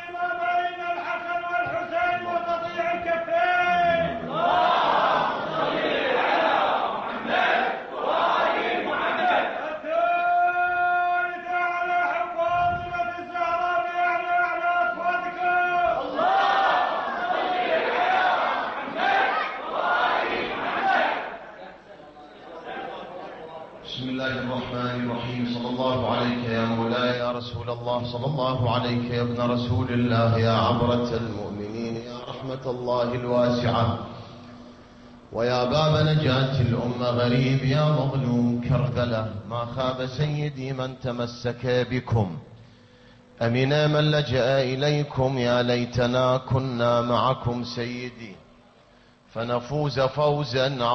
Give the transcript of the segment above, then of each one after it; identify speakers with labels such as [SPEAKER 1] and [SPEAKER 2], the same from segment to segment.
[SPEAKER 1] ما بين الحسن والحسين وقطيع الكفين.
[SPEAKER 2] اللهم صل على محمد وآل محمد.
[SPEAKER 1] الثالثة على حب فاطمة الزهراء بأعلى أعلى أصواتكم.
[SPEAKER 2] اللهم صل على محمد وآل محمد.
[SPEAKER 3] بسم الله الرحمن الرحيم. صلى الله عليك يا مولاي يا رسول الله، صلى الله عليك يا ابن رسول الله، يا عبرة المؤمنين، يا رحمة الله الواسعة، ويا باب نجاة الأمة. غريب يا مظلوم كربلاء، ما خاب سيدي من تمسك بكم، أمنا من لجأ إليكم. يا ليتنا كنا معكم سيدي فنفوز فوزا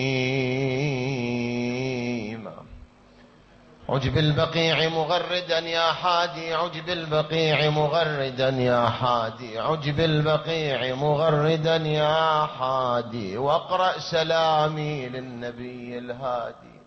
[SPEAKER 3] عظيما. عجب البقيع مغردا يا حادي، عجب البقيع مغردا يا حادي، عجب البقيع مغردا يا حادي، واقرأ سلامي للنبي الهادي.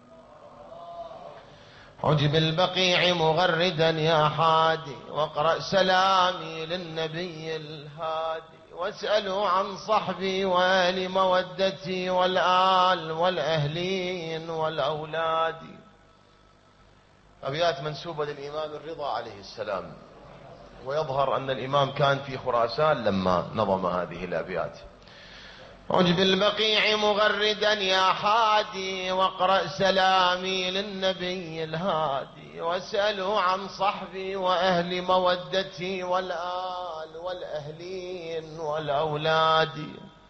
[SPEAKER 3] عجب البقيع مغردا يا حادي، واقرأ سلامي للنبي الهادي، واسألوا عن صحبي وآل مودتي والآل والأهلين والأولاد. أبيات منسوبة للإمام الرضا عليه السلام، ويظهر أن الإمام كان في خراسان لما نظم هذه الأبيات. عجب البقيع مغردا يا حادي، واقرأ سلامي للنبي الهادي، واسألوا عن صحبي وأهل مودتي والآل والأهلين والأولاد.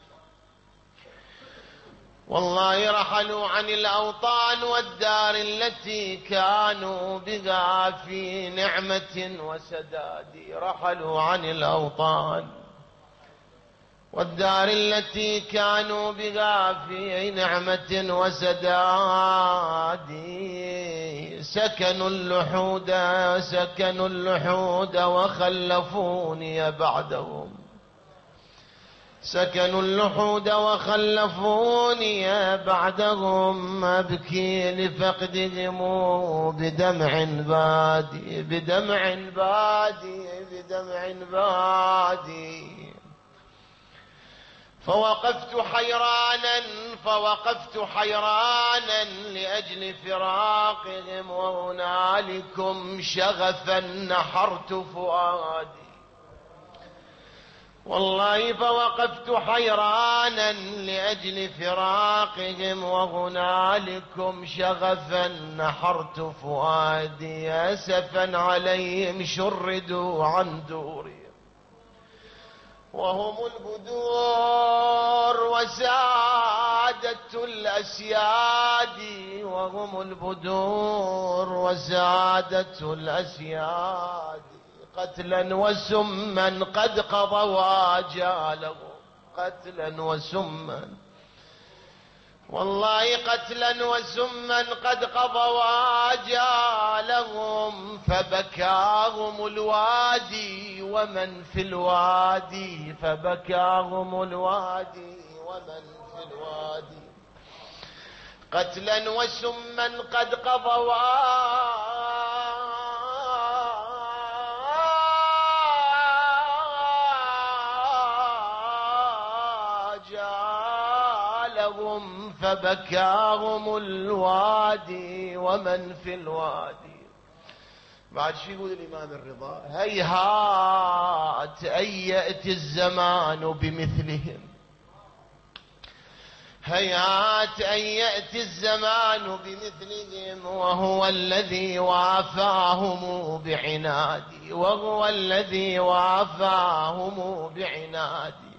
[SPEAKER 3] والله رحلوا عن الأوطان والدار التي كانوا بها في نعمة وسداد، رحلوا عن الأوطان والدار التي كانوا بها في نعمة وسداد. سكنوا اللحود وخلفوني بعدهم، سكنوا اللحود وخلفوني بعدهم، أبكي لفقدهم بدمع بادي، بدمع بادي، بدمع بادي. فوقفت حيرانا لأجل فراقهم، وهنالكم شغفا نحرت فؤادي. والله فوقفت حيرانا لأجل فراقهم، وهنالكم شغفا نحرت فؤادي. أسفا عليهم شردوا عن دورهم، وهم البدور وسادة الأسياد، وهم البدور وسادة الأسياد. قتلا وسما قد قضوا آجالهم، قتلا وسما، والله قتلا وسما قد قضوا آجالهم. فبكاهم الوادي ومن في الوادي، فبكاهم الوادي ومن في الوادي. قتلا وسما قد قضوا آجالهم، فبكاهم الوادي ومن في الوادي. بعد شو يقول الإمام الرضا؟ هيهات أن يأتي الزمان بمثلهم، هيهات أن يأتي الزمان بمثلهم، وهو الذي وافاهم بعنادي، وهو الذي وافاهم بعنادي.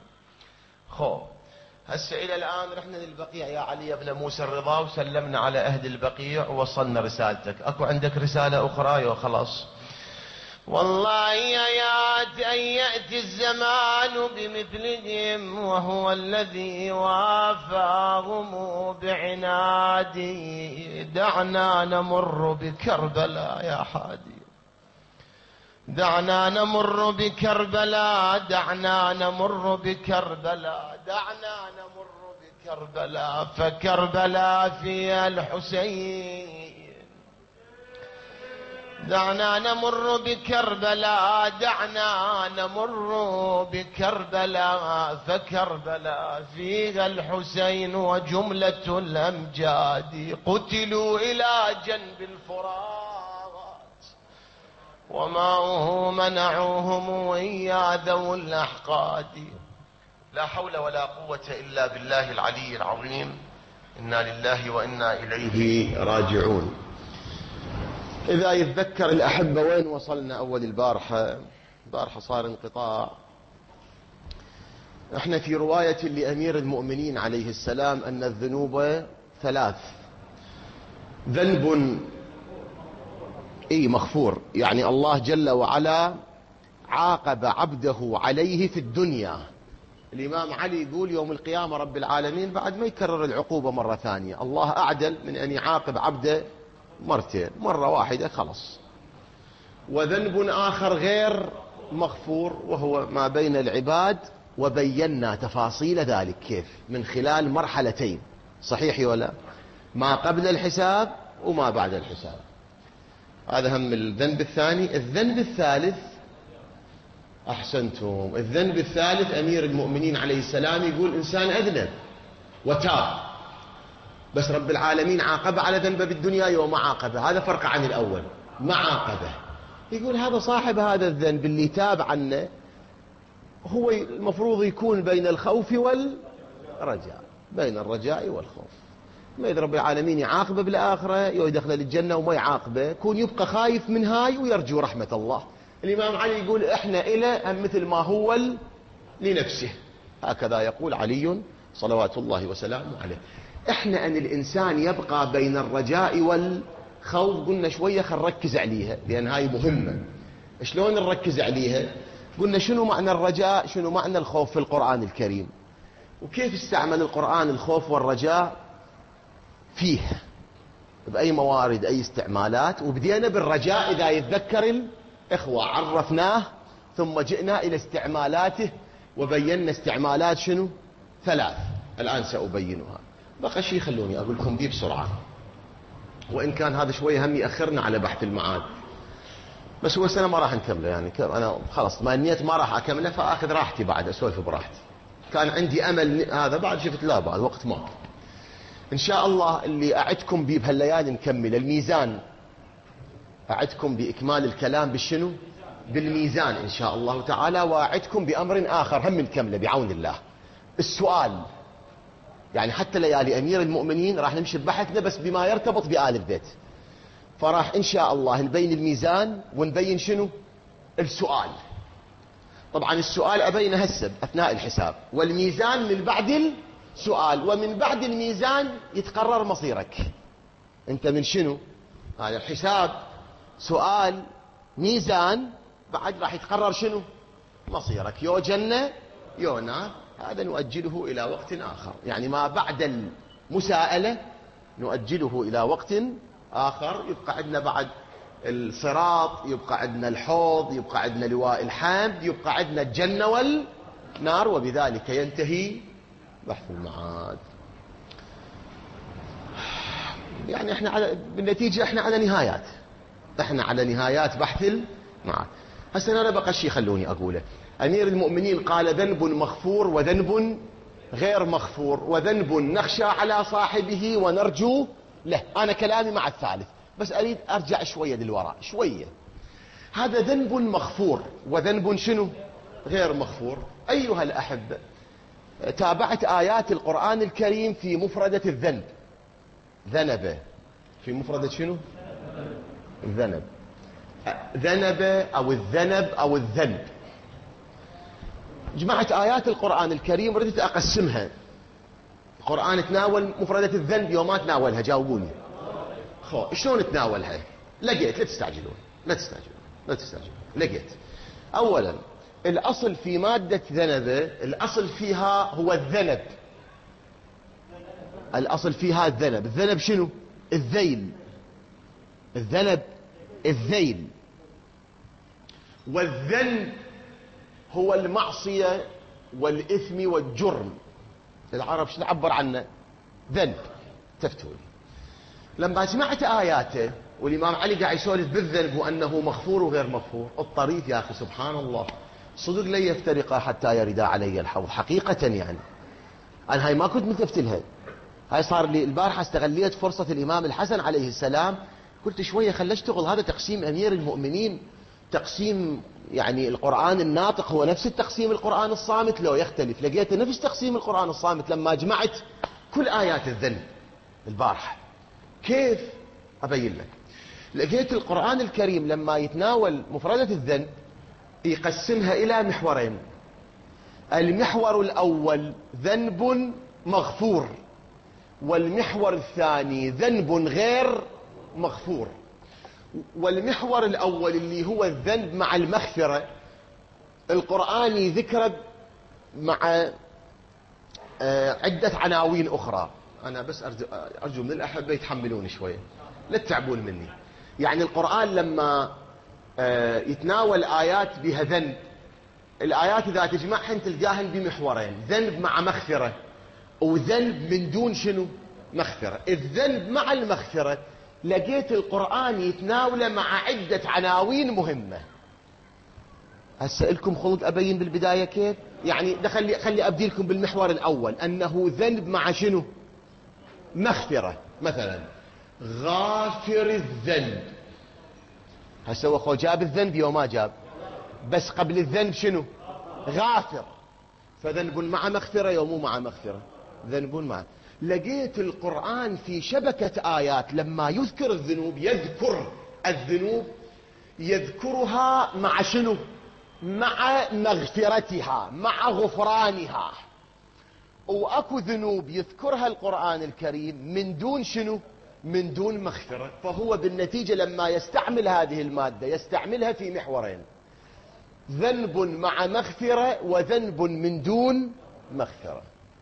[SPEAKER 3] هسه إلى الآن رحنا للبقيع يا علي بن موسى الرضا، وسلمنا على أهل البقيع ووصلنا رسالتك. أكو عندك رسالة أخرى يا خلاص؟ والله يات أن يأتي الزمان بمثلهم، وهو الذي وافاهم بعنادي. دعنا نمر بكربلاء يا حادي، دعنا نمر بكربلاء، دعنا نمر بكربلاء، دعنا نمر بكربلاء. فكربلاء فيها الحسين، دعنا نمر بكربلاء، دعنا نمر بكربلاء، فكربلاء فيها الحسين وجملة الأمجاد قتلوا إلى جنب الفرات، وماؤه منعوهم ويا ذوي الأحقاد. لا حول ولا قوة إلا بالله العلي العظيم. إنا لله وإنا إليه راجعون. إذا يتذكر الأحبة وين وصلنا أول البارحة صار انقطاع. احنا في رواية لأمير المؤمنين عليه السلام أن الذنوب 3. ذنب مغفور، يعني الله جل وعلا عاقب عبده عليه في الدنيا. الإمام علي يقول يوم القيامة رب العالمين بعد ما يكرر العقوبة مرة ثانية، الله أعدل من أن يعاقب عبده مرتين، مرة واحدة خلص. وذنب آخر غير مغفور وهو ما بين العباد، وبينا تفاصيل ذلك كيف من خلال مرحلتين، صحيح ولا؟ ما قبل الحساب وما بعد الحساب. هذا هم الذنب الثاني. الذنب الثالث، أحسنتم، الذنب الثالث أمير المؤمنين عليه السلام يقول إنسان أذنب وتاب، بس رب العالمين عاقب على ذنبه بالدنيا يوم عاقبه. هذا فرق عن الأول، ما عاقبه. يقول هذا صاحب هذا الذنب اللي تاب عنه هو المفروض يكون بين الخوف والرجاء، بين الرجاء والخوف. ما إذا رب العالمين يعاقبه بالآخرة يدخل الجنة، وما يعاقبه يكون يبقى خايف من هاي ويرجو رحمة الله. الإمام علي يقول إحنا إلى مثل ما هو لنفسه، هكذا يقول علي صلوات الله وسلامه عليه. إحنا أن الإنسان يبقى بين الرجاء والخوف، قلنا شوية خل نركز عليها لأن هاي مهمة. شلون نركز عليها؟ قلنا شنو معنى الرجاء، شنو معنى الخوف في القرآن الكريم، وكيف استعمل القرآن الخوف والرجاء فيه بأي موارد، أي استعمالات. وبدينا بالرجاء إذا يتذكر الإخوة، عرفناه ثم جئنا إلى استعمالاته وبينا استعمالات شنو 3. الآن سأبينها. بقى شيء خلوني أقول لكم دي بسرعة، وإن كان هذا شوية هم يأخرنا على بحث المعاد، بس هو السنة ما راح نكمله. يعني أنا خلاص ما نيت ما راح أكمله، فأخذ راحتي بعد أسولف براحتي. كان عندي أمل هذا، بعد شفت لا بعد وقت ما. إن شاء الله اللي أعدكم به بهالليالي نكمل الميزان، أعدكم بإكمال الكلام بالشنو، بالميزان إن شاء الله تعالى. وأعدكم بأمر آخر هم نكمله بعون الله، السؤال. يعني حتى ليالي أمير المؤمنين راح نمشي ببحثنا بس بما يرتبط بآل البيت، فراح إن شاء الله نبين الميزان ونبين شنو السؤال. طبعا السؤال أبينه هسه أثناء الحساب، والميزان من بعد السؤال، ومن بعد الميزان يتقرر مصيرك أنت من شنو. هذا الحساب سؤال ميزان، بعد راح يتقرر شنو مصيرك، يو جنة يو نار. هذا نؤجله إلى وقت آخر، يعني ما بعد المساءلة نؤجله إلى وقت آخر. يبقى عندنا بعد الصراط، يبقى عندنا الحوض، يبقى عندنا لواء الحمد، يبقى عندنا الجنة والنار، وبذلك ينتهي بحث المعاد. يعني احنا بالنتيجة احنا على نهايات، احنا على نهايات بحث المعاد. هسه انا بقى شيء خلوني اقوله. امير المؤمنين قال ذنب مغفور وذنب غير مغفور، وذنب نخشى على صاحبه ونرجو له. انا كلامي مع الثالث، بس اريد ارجع شوية للوراء شوية. هذا ذنب مغفور وذنب شنو غير مغفور. ايها الاحبة، تابعت آيات القرآن الكريم في مفردة الذنب، ذنب، في مفردة شنو الذنب، ذنب أو الذنب أو الذنب. جمعت آيات القرآن الكريم ردت أقسمها. القرآن تناول مفردة الذنب يوم ما تناولها؟ جاوبوني. شلون تناولها؟ لقيت، لا تستعجلون لا تستعجلون لا تستعجلون. لقيت أولا الأصل في مادة ذنب، الأصل فيها هو الذنب، الأصل فيها الذنب. الذنب شنو؟ الذيل، الذنب الذيل. والذنب هو المعصية والإثم والجرم. العرب شو نعبر عنه؟ ذنب. تفتولي لما سمعت آياته والإمام علي قاعد يسولف بالذنب وأنه مغفور وغير مغفور. الطريف يا أخي سبحان الله، صدق لن يفترقا حتى يردا علي الحوض. حقيقة يعني أنا هاي ما كنت ملتفت لها، هاي صار لي البارحة استغليت فرصة الإمام الحسن عليه السلام، قلت شوية خل أشتغل. هذا تقسيم أمير المؤمنين، تقسيم يعني القرآن الناطق هو نفس التقسيم القرآن الصامت لو يختلف؟ لقيت نفس تقسيم القرآن الصامت لما جمعت كل آيات الذنب البارحة. كيف؟ أبين لك. لقيت القرآن الكريم لما يتناول مفردة الذنب يقسمها إلى محورين. المحور الأول ذنب مغفور، والمحور الثاني ذنب غير مغفور. والمحور الأول اللي هو الذنب مع المغفرة، القرآن يذكر مع عدة عناوين أخرى. أنا بس أرجو من الأحبة يتحملوني شوية، لا تتعبون مني. يعني القرآن لما يتناول آيات بها ذنب، الآيات إذا تجمعهن تلقاهن بمحورين: ذنب مع مغفرة، وذنب من دون شنو؟ مغفرة. الذنب مع المغفرة لقيت القرآن يتناوله مع عدة عناوين مهمة. هسه لكم خلق أبين بالبداية كيف؟ يعني خلي أبدي لكم بالمحور الأول أنه ذنب مع شنو؟ مغفرة. مثلا غافر الذنب، هسه هو جاب الذنب يوم ما جاب، بس قبل الذنب شنو؟ غافر. فذنب مع مغفرة يوم مع مغفرة، ذنب مع. لقيت القرآن في شبكة آيات لما يذكر الذنوب يذكر الذنوب يذكرها مع شنو؟ مع مغفرتها، مع غفرانها. واكو ذنوب يذكرها القرآن الكريم من دون شنو؟ من دون مغفرة. فهو بالنتيجة لما يستعمل هذه المادة يستعملها في محورين: ذنب مع مغفرة وذنب من دون مغفرة.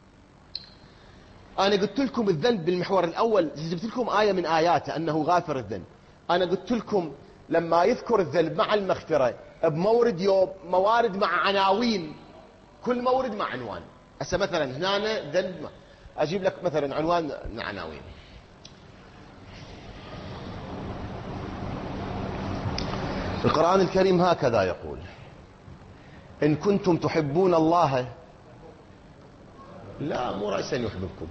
[SPEAKER 3] أنا قلت لكم الذنب بالمحور الأول، جبت لكم آية من آياته أنه غافر الذنب. أنا قلت لكم لما يذكر الذنب مع المغفرة بمورد يوم موارد مع عناوين، كل مورد مع عنوان. هسه مثلا هنا ذنب، أجيب لك مثلا عنوان من عناوين. القرآن الكريم هكذا يقول: إن كنتم تحبون الله، لا مو رأسا يحببكم،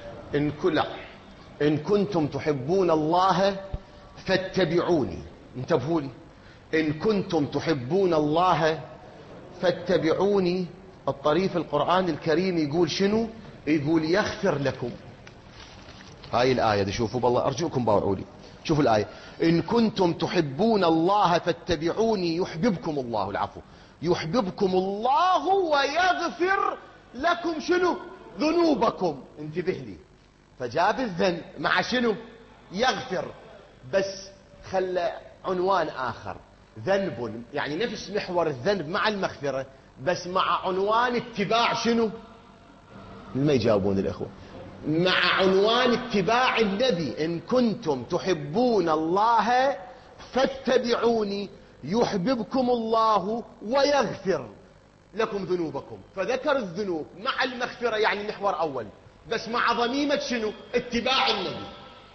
[SPEAKER 3] إن كنتم تحبون الله فاتبعوني. انتبهوا لي، إن كنتم تحبون الله فاتبعوني. الطريف القرآن الكريم يقول شنو؟ يقول يغفر لكم. هاي الآية دي شوفوا بالله أرجوكم باوعوا لي، شوفوا الآية: إن كنتم تحبون الله فاتبعوني يحببكم الله، العفو، يحببكم الله ويغفر لكم شنو؟ ذنوبكم. انتبه لي، فجاب الذنب مع شنو؟ يغفر، بس خلى عنوان آخر: ذنب، يعني نفس محور الذنب مع المغفرة بس مع عنوان اتباع شنو؟ ما يجاوبون الأخوة. مع عنوان اتباع النبي: إن كنتم تحبون الله فاتبعوني يحببكم الله ويغفر لكم ذنوبكم. فذكر الذنوب مع المغفرة، يعني محور أول، بس مع ضميمة شنو؟ اتباع النبي.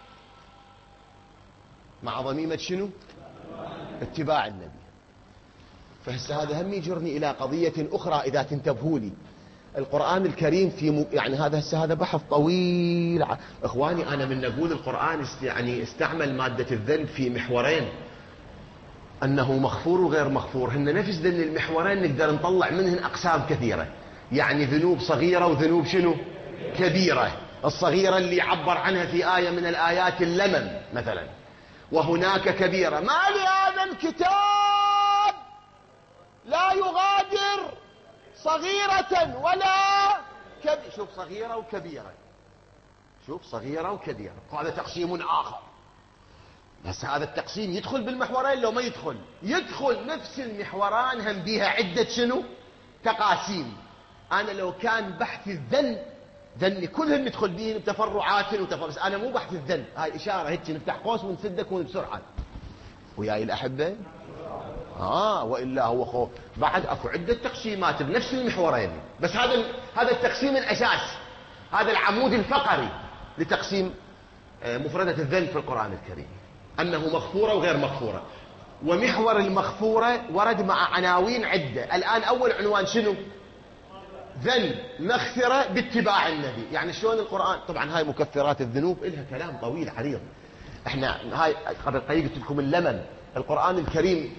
[SPEAKER 3] مع ضميمة شنو؟ اتباع النبي. فهسه هذا هم يجرني إلى قضية أخرى إذا تنتبهوا لي. القرآن الكريم في يعني هذا بحث طويل. إخواني أنا من نقول القرآن يعني استعمل مادة الذنب في محورين، أنه مغفور وغير مغفور، هن نفس ذن المحورين نقدر نطلع منهن أقسام كثيرة. يعني ذنوب صغيرة وذنوب شنو؟ كبيرة. الصغيرة اللي عبر عنها في آية من الآيات اللمم مثلا، وهناك كبيرة: ما لهذا الكتاب لا يغادر صغيرة ولا كبيرة. شوف صغيرة وكبيرة، شوف صغيرة وكبيرة، هذا تقسيم آخر. بس هذا التقسيم يدخل بالمحورين لو ما يدخل؟ يدخل. نفس المحوران هم بيها عدة شنو؟ تقاسيم. أنا لو كان بحث الذنب ذني كلهم ندخل بين بتفرعات بس أنا مو بحث الذنب. هاي إشارة هيك نفتح قوس ونسدك بسرعة. وياي الأحبة وإلا هو بعد أكو عدة تقسيمات بنفس المحورين، بس هذا التقسيم الأساس، هذا العمود الفقري لتقسيم مفردة الذنب في القرآن الكريم. أنه مغفورة وغير مغفورة. ومحور المغفورة ورد مع عناوين عدة. الآن أول عنوان شنو؟ ذنب مغفرة باتباع النبي. يعني شلون القرآن؟ طبعا هاي مكفرات الذنوب إلها كلام طويل عريض. احنا هاي قبل قليل قلت لكم اللمن. القرآن الكريم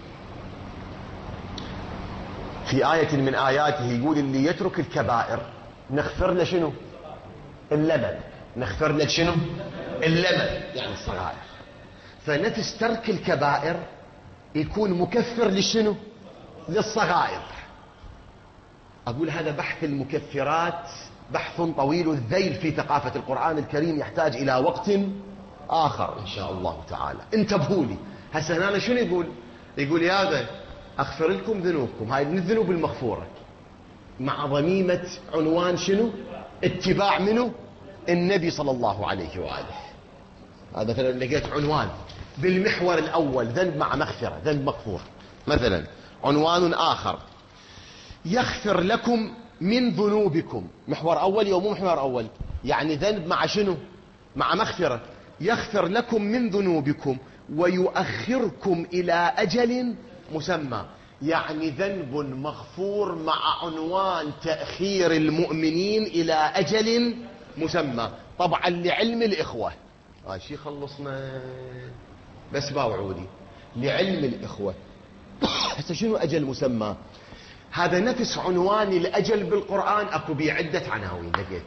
[SPEAKER 3] في آية من آياته يقول اللي يترك الكبائر نغفر له شنو؟ اللمن. نغفر له شنو؟ اللمن يعني الصغائر. فنفس ترك الكبائر يكون مكفر لشنو؟ للصغائر. أقول هذا بحث المكفرات بحث طويل الذيل في ثقافة القرآن الكريم، يحتاج إلى وقت آخر إن شاء الله تعالى. انتبهوا لي. هسه أنا شنو يقول؟ يقول يا هذا أغفر لكم ذنوبكم، هاي من الذنوب المغفورة، مع ضميمة عنوان شنو؟ اتباع منه؟ النبي صلى الله عليه وآله. هذا مثلا لقيت عنوان بالمحور الأول ذنب مع مغفرة، ذنب مغفور. مثلا عنوان آخر يغفر لكم من ذنوبكم، محور أول يوم محور أول، يعني ذنب مع شنو؟ مع مغفرة. يغفر لكم من ذنوبكم ويؤخركم إلى أجل مسمى، يعني ذنب مغفور مع عنوان تأخير المؤمنين إلى أجل مسمى. طبعا لعلم الإخوة هاي شي خلصنا، بس باوعودي لعلم الإخوة هسه شنو أجل مسمى؟ هذا نفس عنوان الأجل بالقرآن أكو بيه عدة عناوين. لقيت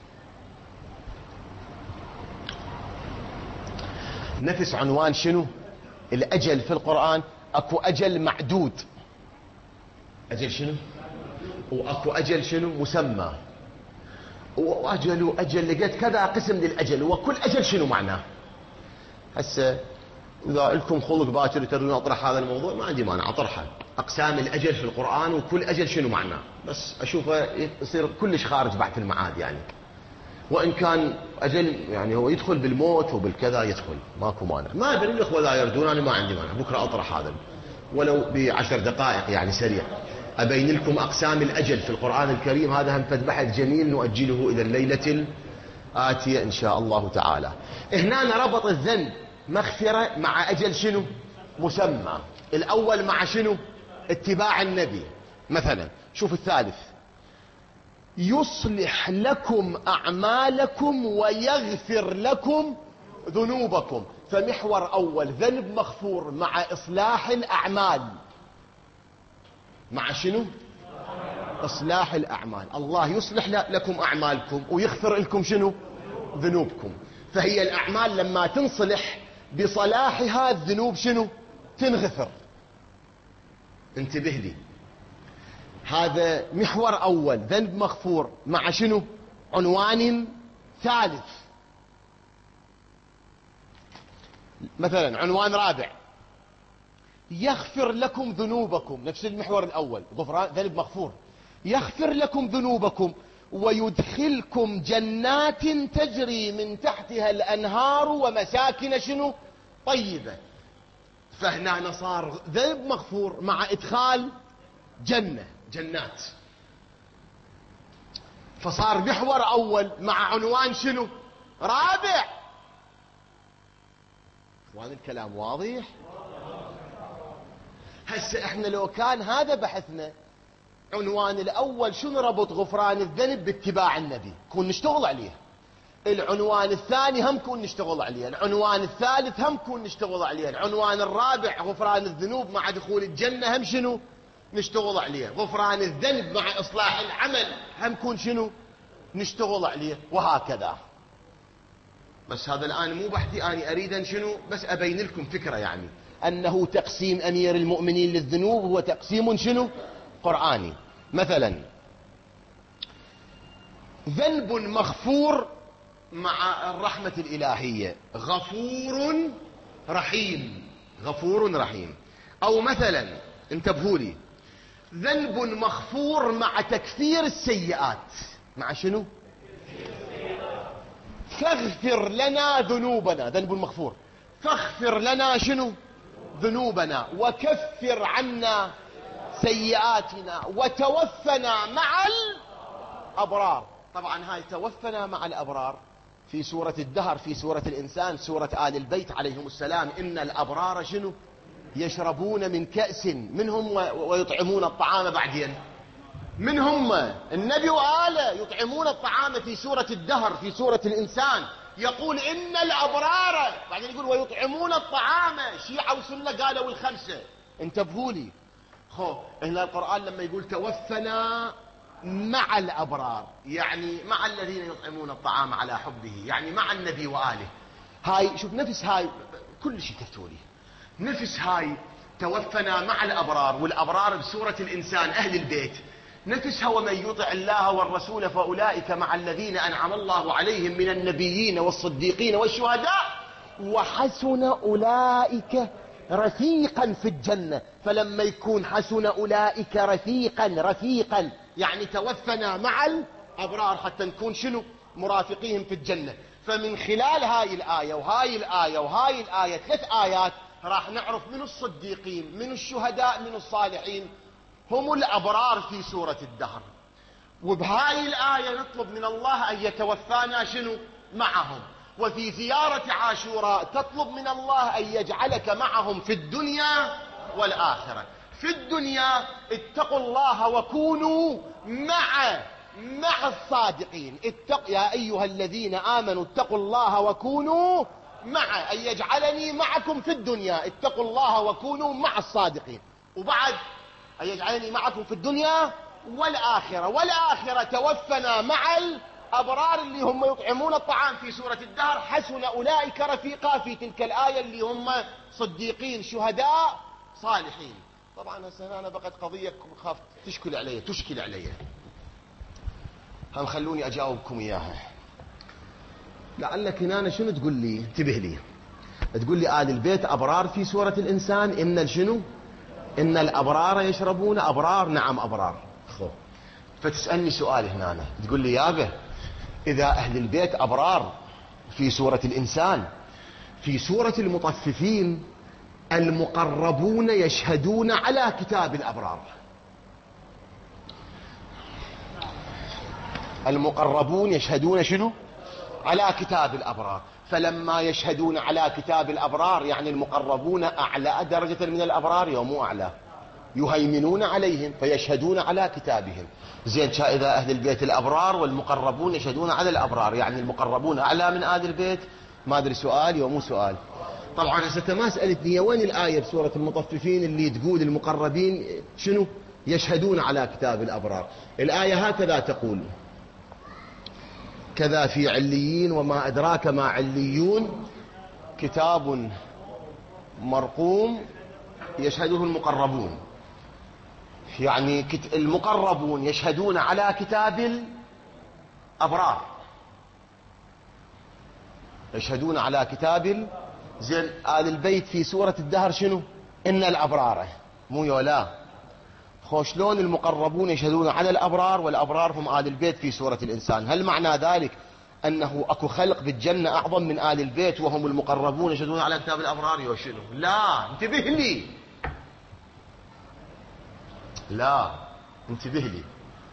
[SPEAKER 3] نفس عنوان شنو؟ الأجل في القرآن أكو أجل معدود، أجل شنو؟ وأكو أجل شنو؟ مسمى. وأجل لقيت كذا قسم للأجل، وكل أجل شنو معناه؟ هسه إذا لكم خلق باكر تريدون أطرح هذا الموضوع ما عندي مانع أطرحه. أقسام الأجل في القرآن وكل أجل شنو معناه، بس أشوفه يصير كلش خارج بعث المعاد يعني. وإن كان أجل يعني هو يدخل بالموت وبالكذا يدخل ماكو مانع. ما أدري الأخوة لا يردون، أنا ما عندي مانع بكرة أطرح هذا ولو ب10 دقائق يعني سريع أبين لكم أقسام الأجل في القرآن الكريم. هذا هم فد بحث جميل نؤجله إلى الليلة الآتية إن شاء الله تعالى. هنا ربط الذنب مغفرة مع أجل شنو؟ مسمى. الأول مع شنو؟ اتباع النبي. مثلا شوف الثالث يصلح لكم أعمالكم ويغفر لكم ذنوبكم. فمحور أول ذنب مغفور مع إصلاح الأعمال. مع شنو؟ إصلاح الأعمال. الله يصلح لكم أعمالكم ويغفر لكم شنو؟ ذنوبكم. فهي الأعمال لما تنصلح بصلاحها الذنوب شنو؟ تنغفر. انتبه لي، هذا محور أول ذنب مغفور مع شنو؟ عنوان ثالث. مثلا عنوان رابع يغفر لكم ذنوبكم، نفس المحور الأول غفران ذنب مغفور. يغفر لكم ذنوبكم ويدخلكم جنات تجري من تحتها الأنهار ومساكن شنو؟ طيبة. فهنا صار ذنب مغفور مع إدخال جنات. فصار محور أول مع عنوان شنو؟ رابع. اخوان الكلام واضح؟ هسه احنا لو كان هذا بحثنا عنوان الأول شنو ربط غفران الذنب باتباع النبي كون نشتغل عليه، العنوان الثاني هم كون نشتغل عليه، العنوان الثالث هم كون نشتغل عليه، العنوان الرابع غفران الذنوب مع دخول الجنة هم شنو؟ نشتغل عليه، غفران الذنب مع إصلاح العمل هم كون شنو؟ نشتغل عليه، وهكذا. بس هذا الآن مو بحثي، أنا أريد أن شنو؟ بس أبين لكم فكرة يعني أنه تقسيم أمير المؤمنين للذنوب هو تقسيم شنو؟ قرآني. مثلا ذنب مغفور مع الرحمة الإلهية، غفور رحيم، غفور رحيم. أو مثلا انتبهوا لي، ذنب مغفور مع تكفير السيئات. مع شنو؟ فاغفر لنا ذنوبنا، ذنب مغفور. فاغفر لنا شنو؟ ذنوبنا وكفر عنا سيئاتنا وتوفنا مع الأبرار. طبعا هاي توفنا مع الأبرار في سورة الدهر، في سورة الإنسان، سورة آل البيت عليهم السلام، إن الأبرار شنو؟ يشربون من كأس منهم ويطعمون الطعام بعدين. من هم؟ النبي وآله يطعمون الطعام في سورة الدهر. في سورة الإنسان يقول إن الأبرار، بعدين يقول ويطعمون الطعام. شيعة وسنة قالوا الخمسة. انتبهوا لي. هنا القرآن لما يقول توفنا مع الأبرار، يعني مع الذين يطعمون الطعام على حبه، يعني مع النبي وآله. هاي شوف نفس هاي كل شيء تفتولي نفس هاي توفنا مع الأبرار، والأبرار بسورة الإنسان أهل البيت نفسها ومن يطع الله والرسول فأولئك مع الذين أنعم الله عليهم من النبيين والصديقين والشهداء وحسن أولئك رفيقا في الجنة. فلما يكون حسن أولئك رفيقا يعني توفنا مع الأبرار حتى نكون شنو؟ مرافقيهم في الجنة. فمن خلال هاي الآية وهاي الآية وهاي الآية 3 آيات راح نعرف من الصديقين من الشهداء من الصالحين هم الأبرار في سورة الدهر. وبهاي الآية نطلب من الله أن يتوفانا شنو؟ معهم. وفي زيارة عاشوراء تطلب من الله أن يجعلك معهم في الدنيا والآخرة. في الدنيا اتقوا الله وكونوا مع الصادقين. يا أيها الذين آمنوا اتقوا الله وكونوا أن يجعلني معكم في الدنيا. اتقوا الله وكونوا مع الصادقين. وبعد أن يجعلني معكم في الدنيا والآخرة توفنا مع الأبرار اللي هم يطعمون الطعام في سورة الدهر. حسن أولئك رفيقا في تلك الآية اللي هم صديقين شهداء صالحين. طبعا هسه أنا بقت قضية خاف تشكل علي هم خلوني أجاوبكم إياها. لعلك هنا شنو تقول لي؟ انتبه لي. تقول لي آل البيت أبرار في سورة الإنسان. إن شنو؟ إن الأبرار يشربون. أبرار نعم أبرار. فتسألني سؤال هنا تقول لي يابا إذا أهل البيت أبرار في سورة الإنسان، في سورة المطففين المقربون يشهدون على كتاب الأبرار. المقربون يشهدون شنو؟ على كتاب الأبرار. فلما يشهدون على كتاب الأبرار يعني المقربون أعلى درجة من الأبرار يوم أعلى، يهيمنون عليهم فيشهدون على كتابهم. زين إذا أهل البيت الأبرار والمقربون يشهدون على الأبرار يعني المقربون أعلى من أهل البيت. ما أدري سؤال ومو سؤال. طبعا هسه ما سألتني وين الآية بسورة المطففين اللي تقول المقربين شنو؟ يشهدون على كتاب الأبرار. الآية هكذا تقول: كذا في عليين وما أدراك ما عليون كتاب مرقوم يشهده المقربون. يعني المقربون يشهدون على كتاب الأبرار، يشهدون على كتاب زين آل البيت في سورة الدهر شنو؟ إن الأبرار مو يولا. شلون المقربون يشهدون على الأبرار والأبرار هم آل البيت في سورة الإنسان؟ هل معنى ذلك أنه أكو خلق بالجنة أعظم من آل البيت وهم المقربون يشهدون على كتاب الأبرار يوشنو؟ لا انتبه لي، لا انتبه لي.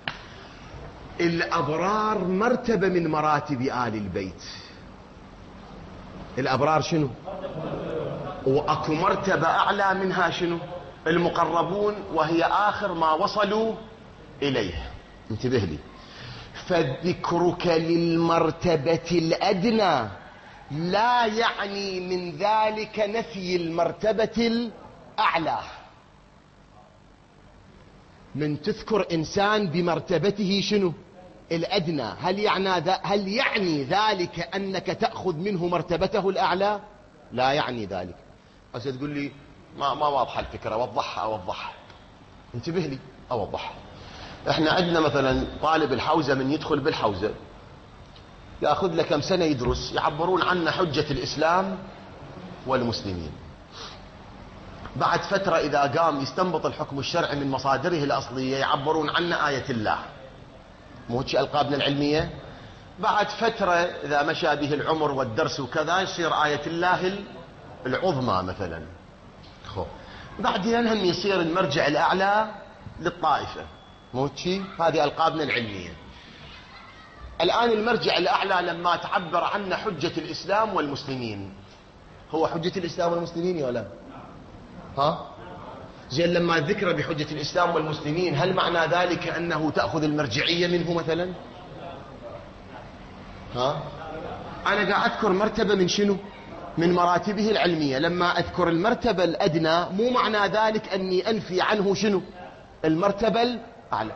[SPEAKER 3] الأبرار مرتبة من مراتب آل البيت. الأبرار شنو؟ وأكو مرتبة أعلى منها شنو؟ المقربون، وهي آخر ما وصلوا إليه. انتبه لي. فذكرك للمرتبة الأدنى لا يعني من ذلك نفي المرتبة الأعلى. من تذكر إنسان بمرتبته شنو؟ الأدنى، هل يعني ذلك أنك تأخذ منه مرتبته الأعلى؟ لا يعني ذلك. بس تقول لي ما واضحة الفكرة، أوضحها. انتبه لي أوضحها. احنا عندنا مثلا طالب الحوزة من يدخل بالحوزة يأخذ له كم سنة يدرس، يعبرون عنه حجة الإسلام والمسلمين. بعد فترة إذا قام يستنبط الحكم الشرعي من مصادره الأصلية يعبرون عنه آية الله، مو هيك ألقابنا العلمية. بعد فترة إذا مشى به العمر والدرس وكذا يصير آية الله العظمى مثلا. بعدين هم يصير المرجع الأعلى للطائفة، مو هيك؟ هذه ألقابنا العلمية. الآن المرجع الأعلى لما تعبر عنا حجة الإسلام والمسلمين، هو حجة الإسلام والمسلمين ولا ها؟ زين لما ذكر بحجة الإسلام والمسلمين هل معنى ذلك أنه تأخذ المرجعية منه مثلا؟ ها؟ أنا قاعد أذكر مرتبة من شنو؟ من مراتبه العلمية. لما أذكر المرتبة الأدنى مو معنى ذلك أني أنفي عنه شنو؟ المرتبة الأعلى.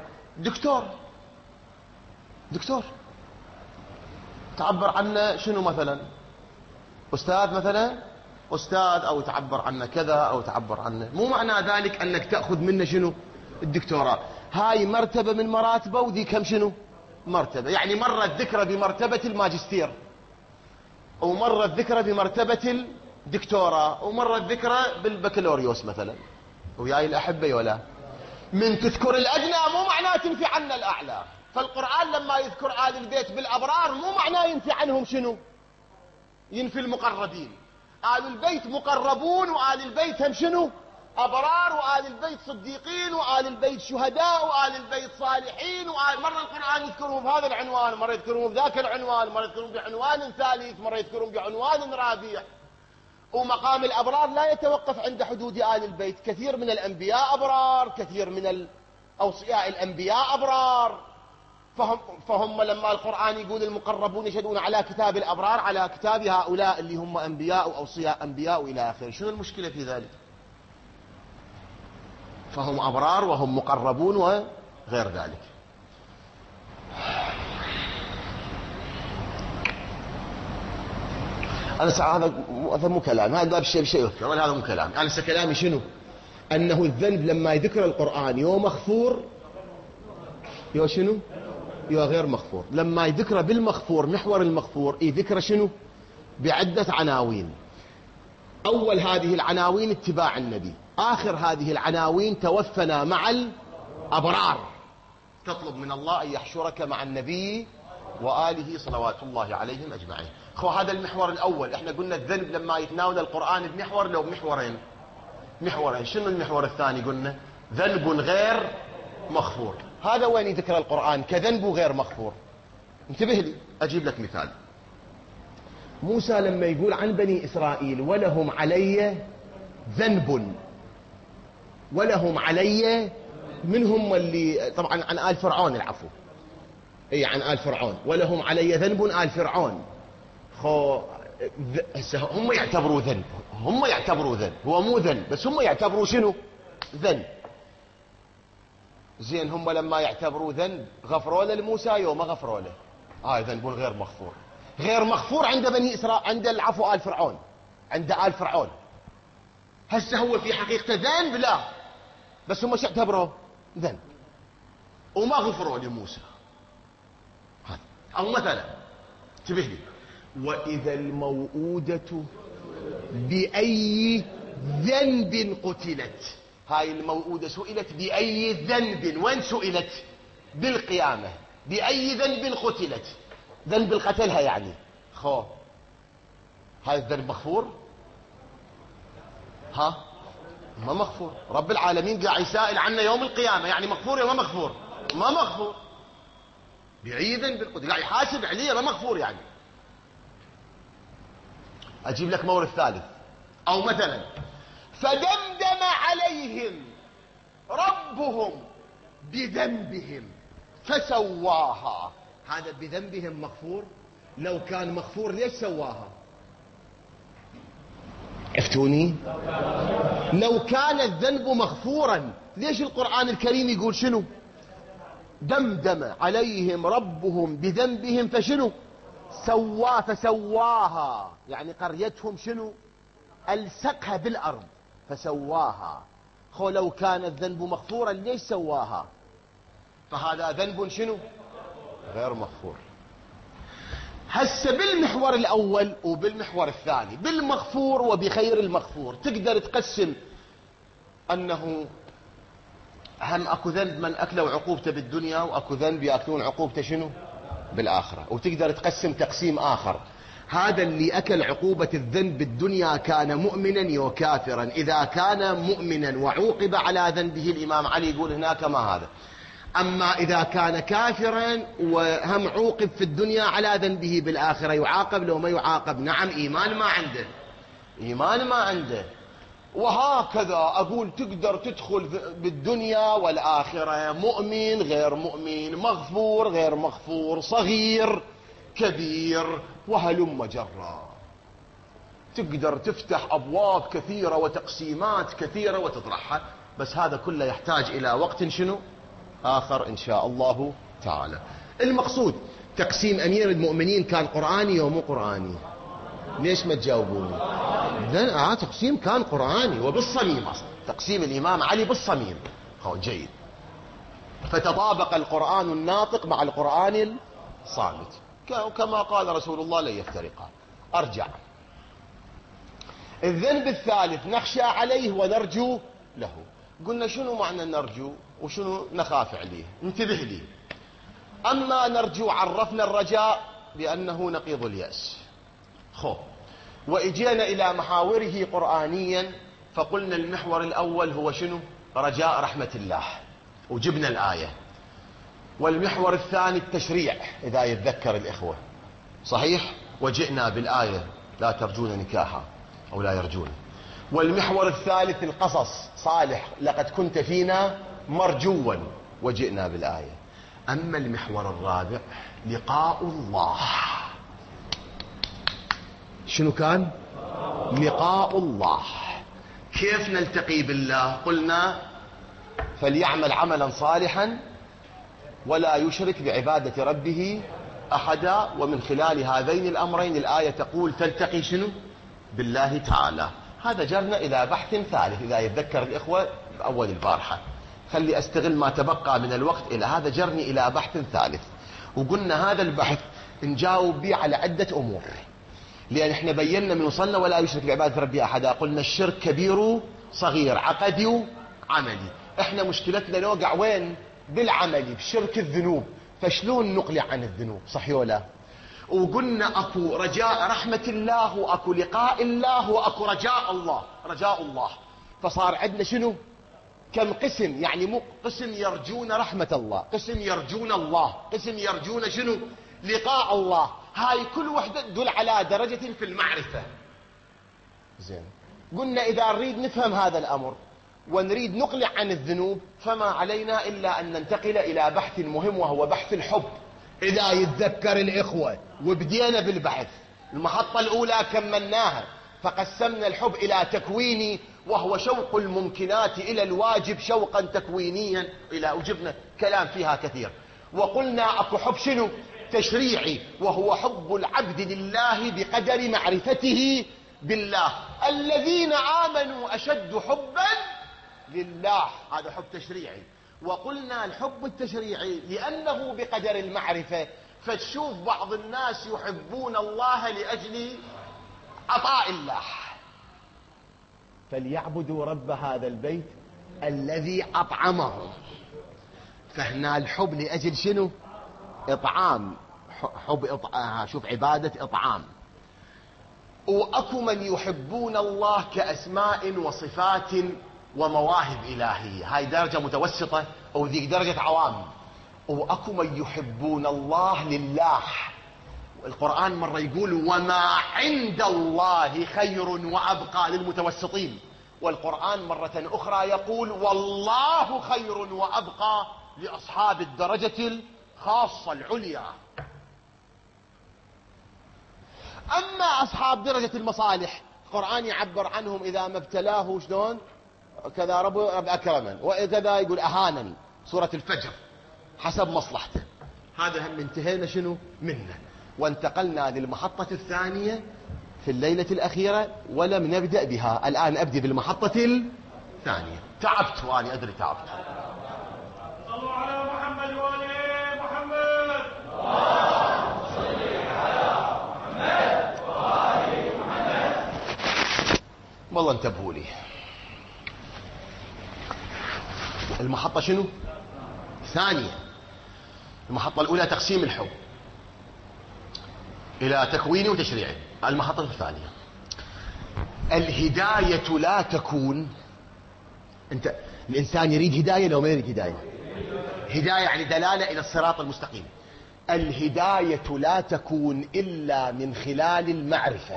[SPEAKER 3] دكتور تعبر عنه شنو مثلا؟ أستاذ مثلا، أستاذ، أو تعبر عنه كذا أو تعبر عنه، مو معنى ذلك أنك تأخذ منه شنو؟ الدكتوراه. هاي مرتبة من مراتبه وذي كم شنو؟ مرتبة. يعني مرة الذكر بمرتبة الماجستير، ومرة الذكر بمرتبة الدكتوراه، ومرة الذكر بالبكالوريوس مثلا. وياي الأحبة ولا من تذكر الأدنى مو معناه تنفي عنه الأعلى. فالقرآن لما يذكر آل البيت بالأبرار مو معناه ينفي عنهم شنو؟ ينفي المقربين. آل البيت مقربون، وآل البيت هم شنو؟ أبرار، وآل البيت صديقين، وآل البيت شهداء، وآل البيت صالحين. مرة القرآن يذكرهم بهذا العنوان، مرة يذكرهم بذاك العنوان، مرة يذكرهم بعنوان ثالث، مرة يذكرهم بعنوان رابع. ومقام الأبرار لا يتوقف عند حدود آل البيت. كثير من الأنبياء أبرار، كثير من الأوصياء الأنبياء أبرار. فهم لما القرآن يقول المقربون يشهدون على كتاب الأبرار، على كتاب هؤلاء اللي هم أنبياء وأوصياء أنبياء وإلى آخره. شنو المشكلة في ذلك؟ فهم أبرار وهم مقربون وغير ذلك. هذا مو كلام، هذا باب شيء يذكر، ولا هذا مو كلام. أنا كلامي شنو؟ أنه الذنب لما يذكر القرآن يو مغفور يو شنو؟ يو غير مغفور. لما يذكر بالمغفور، محور المغفور يذكر شنو؟ بعدة عناوين. أول هذه العناوين اتباع النبي، آخر هذه العناوين توفنا مع الأبرار، تطلب من الله أن يحشرك مع النبي وآله صلوات الله عليهم أجمعين. هذا المحور الأول. احنا قلنا الذنب لما يتناول القرآن بمحور لو بمحورين. شنو المحور الثاني؟ قلنا ذنب غير مغفور. هذا وين يذكر القرآن كذنب غير مغفور؟ انتبه لي، أجيب لك مثال. موسى لما يقول عن بني إسرائيل ولهم علي ذنب، ولهم علي، منهم اللي طبعا عن آل فرعون، العفو، اي عن آل فرعون، ولهم علي ذنب آل فرعون. هم يعتبروا ذنب، هو مو ذنب بس هم يعتبروا شنو؟ ذنب. زين هم لما يعتبروا ذنب غفروا له لموسى يوم ما غفروا له؟ ذنب غير مغفور. غير مغفور عند بني إسرائيل، عند العفو آل فرعون، عند آل فرعون. هسه هو في حقيقة ذنب؟ لا، بس هم يعتبروا ذنب وما غفروا لموسى. أو مثلا انتبه لي، وإذا الموءودة بأي ذنب قتلت. هاي الموءودة سئلت بأي ذنب، وين سئلت؟ بالقيامة. بأي ذنب قتلت، ذنب القتلها يعني. هاي الذنب مغفور؟ ما مغفور. رب العالمين قاعد يسائل عنه يوم القيامة، يعني مغفور ولا ما مغفور؟ ما مغفور. بأي ذنب قتلت، قاعد يحاسب عليه، ما مغفور يعني. أجيب لك مورد ثالث. أو مثلا فدمدم عليهم ربهم بذنبهم فسواها. هذا بذنبهم مغفور؟ لو كان مغفور ليش سواها؟ افتوني. لو كان الذنب مغفورا ليش القرآن الكريم يقول شنو؟ دمدم عليهم ربهم بذنبهم فشنو؟ فسواها، يعني قريتهم شنو؟ ألصقها بالأرض فسواها. لو كان الذنب مغفورا ليش سواها؟ فهذا ذنب شنو؟ غير مغفور. هسه بالمحور الأول وبالمحور الثاني، بالمغفور وبخير المغفور، تقدر تقسم أنه هم أكو ذنب من أكلوا عقوبته بالدنيا، وأكو ذنب يأكلون عقوبته شنو؟ بالآخرة. وتقدر تقسم تقسيم آخر، هذا اللي أكل عقوبة الذنب بالدنيا كان مؤمنا وكافرا. إذا كان مؤمنا وعوقب على ذنبه، الإمام علي يقول هناك ما هذا. أما إذا كان كافرا وهم عوقب في الدنيا على ذنبه بالآخرة يعاقب لو ما يعاقب؟ نعم، إيمان ما عنده. وهكذا أقول تقدر تدخل بالدنيا والآخرة، مؤمن غير مؤمن، مغفور غير مغفور، صغير كبير، وهلم جرا. تقدر تفتح أبواب كثيرة وتقسيمات كثيرة وتطرحها، بس هذا كله يحتاج إلى وقت شنو آخر إن شاء الله تعالى. المقصود تقسيم أمير المؤمنين كان قرآني أو مو قرآني؟ ليش ما تجاوبوني؟ إذن تقسيم كان قرآني وبالصميم، أصلا تقسيم الإمام علي بالصميم. جيد. فتطابق القرآن الناطق مع القرآن الصامت، كما قال رسول الله لن يفترقا. أرجع. الذنب الثالث نخشى عليه ونرجو له. قلنا شنو معنى نرجو وشنو نخاف عليه؟ انتبه لي. أما نرجو عرفنا الرجاء بأنه نقيض اليأس. وإجينا إلى محاوره قرآنيا فقلنا المحور الأول هو شنو؟ رجاء رحمة الله، وجبنا الآية. والمحور الثاني التشريع إذا يتذكر الإخوة، صحيح؟ وجئنا بالآية لا ترجون نكاحا أو لا يرجون. والمحور الثالث القصص، صالح لقد كنت فينا مرجوا، وجئنا بالآية. أما المحور الرابع لقاء الله، شنو كان؟ لقاء الله. كيف نلتقي بالله؟ قلنا فليعمل عملا صالحا ولا يشرك بعبادة ربه أحدا. ومن خلال هذين الأمرين الآية تقول تلتقي شنو؟ بالله تعالى. هذا جرنا إلى بحث ثالث إذا يتذكر الإخوة أول البارحة. خلي أستغل ما تبقى من الوقت إلى هذا، جرني إلى بحث ثالث. وقلنا هذا البحث نجاوب به على عدة أمور، لأن احنا بينا من وصلنا ولا يشرك بعبادة ربي أحدا. قلنا الشرك كبير صغير، عقدي عملي. احنا مشكلتنا نوقع وين؟ بالعملي، بشرك الذنوب. فشلون نقلع عن الذنوب؟ صحيح ولا؟ وقلنا اكو رجاء رحمة الله، واكو لقاء الله، واكو رجاء الله. فصار عندنا شنو؟ كم قسم؟ يعني مو قسم يرجون رحمة الله، قسم يرجون الله، قسم يرجون شنو؟ لقاء الله. هاي كل وحدة تدل على درجة في المعرفة. زين. قلنا إذا نريد نفهم هذا الأمر ونريد نقلع عن الذنوب فما علينا إلا أن ننتقل إلى بحث مهم، وهو بحث الحب. إذا يتذكر الإخوة وبدينا بالبحث، المحطة الأولى كملناها، فقسمنا الحب إلى تكويني وهو شوق الممكنات إلى الواجب شوقا تكوينيا، إلى وجبنا كلام فيها كثير. وقلنا أكو حب شنو؟ تشريعي، وهو حب العبد لله بقدر معرفته بالله. الذين آمنوا أشد حبا لله، هذا حب تشريعي. وقلنا الحب التشريعي لأنه بقدر المعرفة، فتشوف بعض الناس يحبون الله لأجل عطاء الله. فليعبدوا رب هذا البيت الذي أطعمهم. فهنا الحب لأجل شنو؟ إطعام. شوف عبادة إطعام. وأكو من يحبون الله كأسماء وصفات ومواهب إلهية، هاي درجة متوسطة، أو ذيك درجة عوام. وأكو من يحبون الله لله. القرآن مرة يقول وما عند الله خير وأبقى للمتوسطين، والقرآن مرة أخرى يقول والله خير وأبقى لأصحاب الدرجة الخاصة العليا. أما أصحاب درجة المصالح القرآن يعبر عنهم إذا ما ابتلاه شلون؟ كذا رب أكرما، وكذا يقول أهانني، سورة الفجر، حسب مصلحته. هذا هم انتهينا شنو منه، وانتقلنا للمحطة الثانية في الليلة الأخيرة، ولم نبدأ بها. الآن أبدأ بالمحطة الثانية. تعبت وأنا أدري تعبت.
[SPEAKER 1] صلوا على محمد وآل محمد.
[SPEAKER 3] والله انتبهوا لي. المحطة شنو؟ ثانية. المحطة الأولى تقسيم الحب إلى تكويني وتشريعي. المحطة الثانية الهداية لا تكون. الإنسان يريد هداية لو ما يريد هداية؟ هداية يعني دلالة إلى الصراط المستقيم. الهداية لا تكون إلا من خلال المعرفة.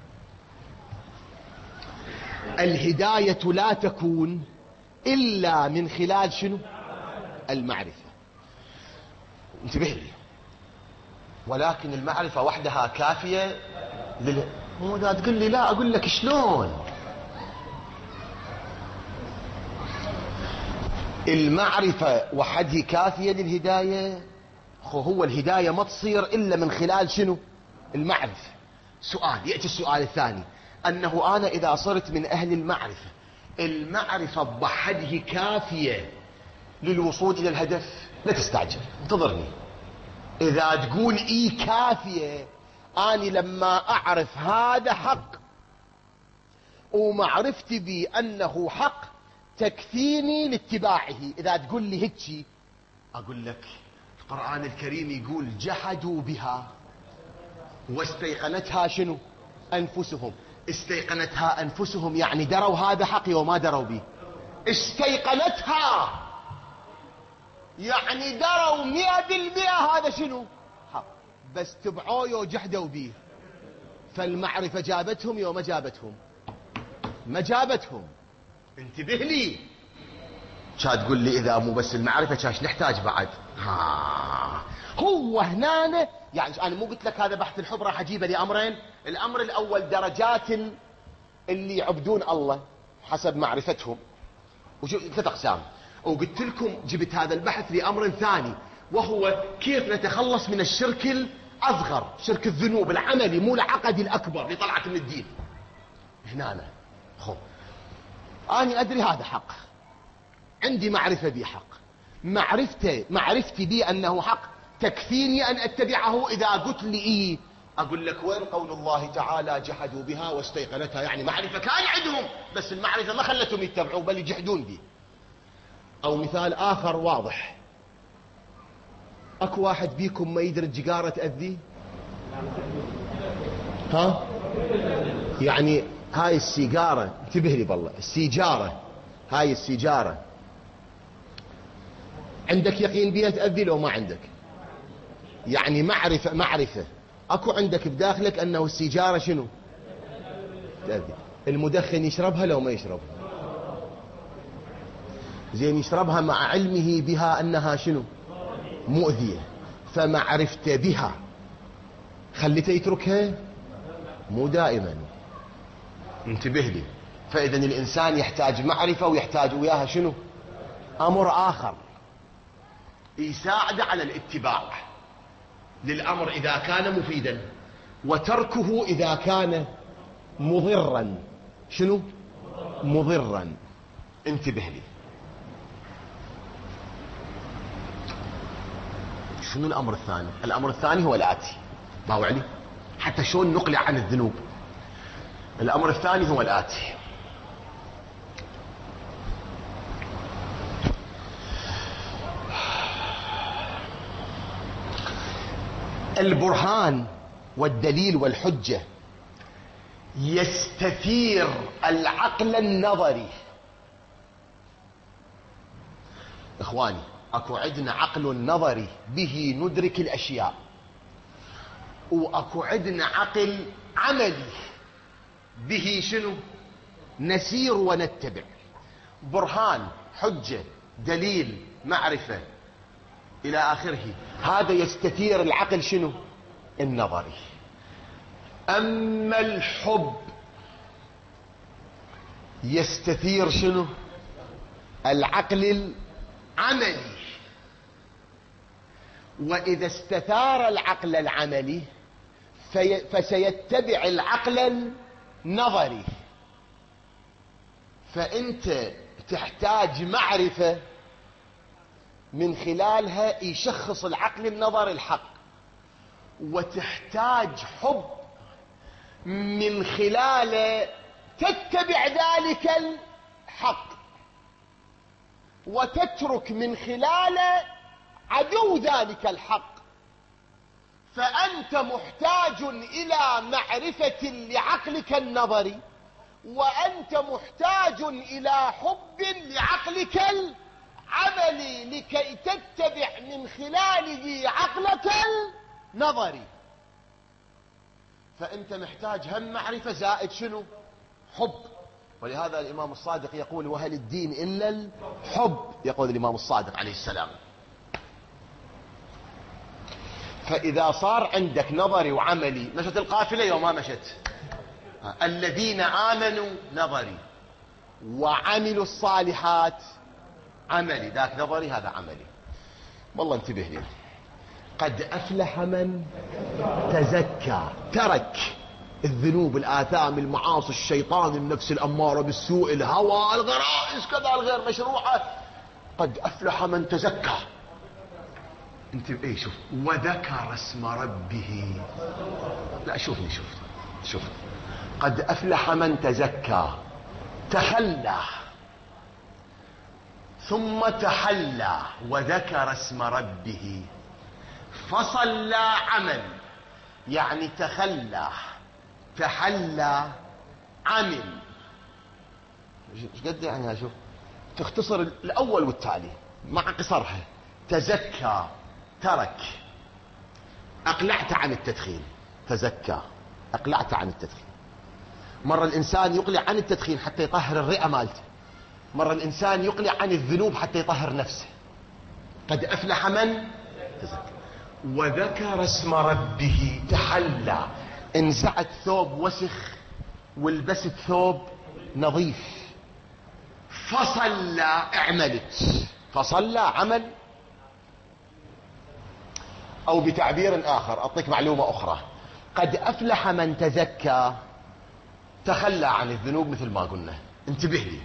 [SPEAKER 3] الهداية لا تكون إلا من خلال شنو؟ المعرفة. انتبه لي. ولكن المعرفة وحدها كافية مو إذا تقول لي لا أقول لك شلون. المعرفة وحدها كافية للهداية. هو الهداية ما تصير إلا من خلال شنو؟ المعرفة. سؤال يأتي السؤال الثاني، أنه أنا إذا صرت من أهل المعرفة، المعرفة بحده كافية للوصول إلى الهدف؟ لا تستعجل، انتظرني. إذا تقول إيه كافية، أني لما أعرف هذا حق ومعرفتي بأنه حق تكفيني لاتباعه. إذا تقول لي هيك أقول لك القرآن الكريم يقول جحدوا بها واستيقنتها شنو؟ أنفسهم. استيقنتها أنفسهم يعني دروا هذا حق وما دروا به. استيقنتها يعني دروا 100% هذا شنو؟ حق، بس تبعوه وجحدوا به. فالمعرفة جابتهم يوم ما جابتهم؟ ما جابتهم. انتبه لي. شا تقول لي إذا مو بس المعرفة شاش نحتاج بعد؟ هو هنا يعني أنا مو قلت لك هذا بحث الحب راح أجيبه لأمرين. الأمر الأول درجات اللي يعبدون الله حسب معرفتهم، ثلاث أقسام. وقلت لكم جبت هذا البحث لأمر ثاني، وهو كيف نتخلص من الشرك الأصغر، شرك الذنوب العملي مو العقدي الأكبر اللي طلعت من الدين. هنا أنا أنا أدري هذا حق، عندي معرفة به حق، معرفتي به أنه حق تكفيني أن أتبعه. إذا قلت لي إيه أقول لك وين قول الله تعالى جحدوا بها واستيقنتها؟ يعني معرفة كان عندهم بس المعرفة ما خلتهم يتبعوا بل يجحدون به. أو مثال آخر واضح، أكو واحد بيكم ما يدري الجقارة تأذيه؟ يعني هاي السيجارة، انتبه لي بالله، السيجارة هاي السيجارة عندك يقين بها تأذي لو ما عندك؟ يعني معرفة اكو عندك بداخلك انه السيجارة شنو تأذي. المدخن يشربها لو ما يشربها؟ زين يشربها مع علمه بها انها شنو مؤذية، فمعرفته بها خليته يتركها؟ مو دائما. انتبه لي. فإذا الإنسان يحتاج معرفة ويحتاج وياها شنو؟ أمر آخر يساعد على الاتباع للأمر إذا كان مفيدا، وتركه إذا كان مضرا. شنو مضرا؟ انتبه لي. شنو الأمر الثاني؟ الأمر الثاني هو الآتي، باو علي حتى شلون نقلع عن الذنوب. الأمر الثاني هو الآتي: البرهان والدليل والحجة يستثير العقل النظري. إخواني أكو عندنا عقل نظري به ندرك الأشياء، وأكو عندنا عقل عملي به شنو نسير ونتبع. برهان، حجة، دليل، معرفة إلى آخره، هذا يستثير العقل شنو النظري. أما الحب يستثير شنو العقل العملي. وإذا استثار العقل العملي فسيتبع العقل النظري. فأنت تحتاج معرفة من خلالها يشخص العقل النظري الحق، وتحتاج حب من خلاله تتبع ذلك الحق، وتترك من خلاله عدو ذلك الحق. فأنت محتاج إلى معرفة لعقلك النظري، وأنت محتاج إلى حب لعقلك عملي لكي تتبع من خلاله عقلك النظري. فأنت محتاج هم معرفة زائد شنو؟ حب. ولهذا الإمام الصادق يقول وهل الدين إلا الحب، يقول الإمام الصادق عليه السلام. فإذا صار عندك نظري وعملي، مشت القافلة يوم ما مشت. الذين آمنوا نظري وعملوا الصالحات عملي، ذاك نظري هذا عملي. والله انتبه لي، قد أفلح من تزكى، ترك الذنوب الآثام المعاصي الشيطان النفس الأمارة بالسوء الهوى الغرائز كذا الغير مشروعة. قد أفلح من تزكى. انت ايه شوف، وذكر اسم ربه. لا شوفني، شوف قد أفلح من تزكى، تخلى ثم تحلى وذكر اسم ربه فصلى. عمل يعني تخلى تحلى عمل. ايش قد يعني؟ شوف تختصر الأول والتالي مع قصرها. تزكى ترك، أقلعت عن التدخين. تزكى أقلعت عن التدخين. مرة الإنسان يقلع عن التدخين حتى يطهر الرئة مالته، مرة الإنسان يقلع عن الذنوب حتى يطهر نفسه. قد أفلح من تزكى وذكر اسم ربه تحلى. انزعت ثوب وسخ والبست ثوب نظيف. فصلى اعملت، فصلى عمل. أو بتعبير آخر أعطيك معلومة أخرى، قد أفلح من تزكى تخلى عن الذنوب مثل ما قلنا. انتبه لي،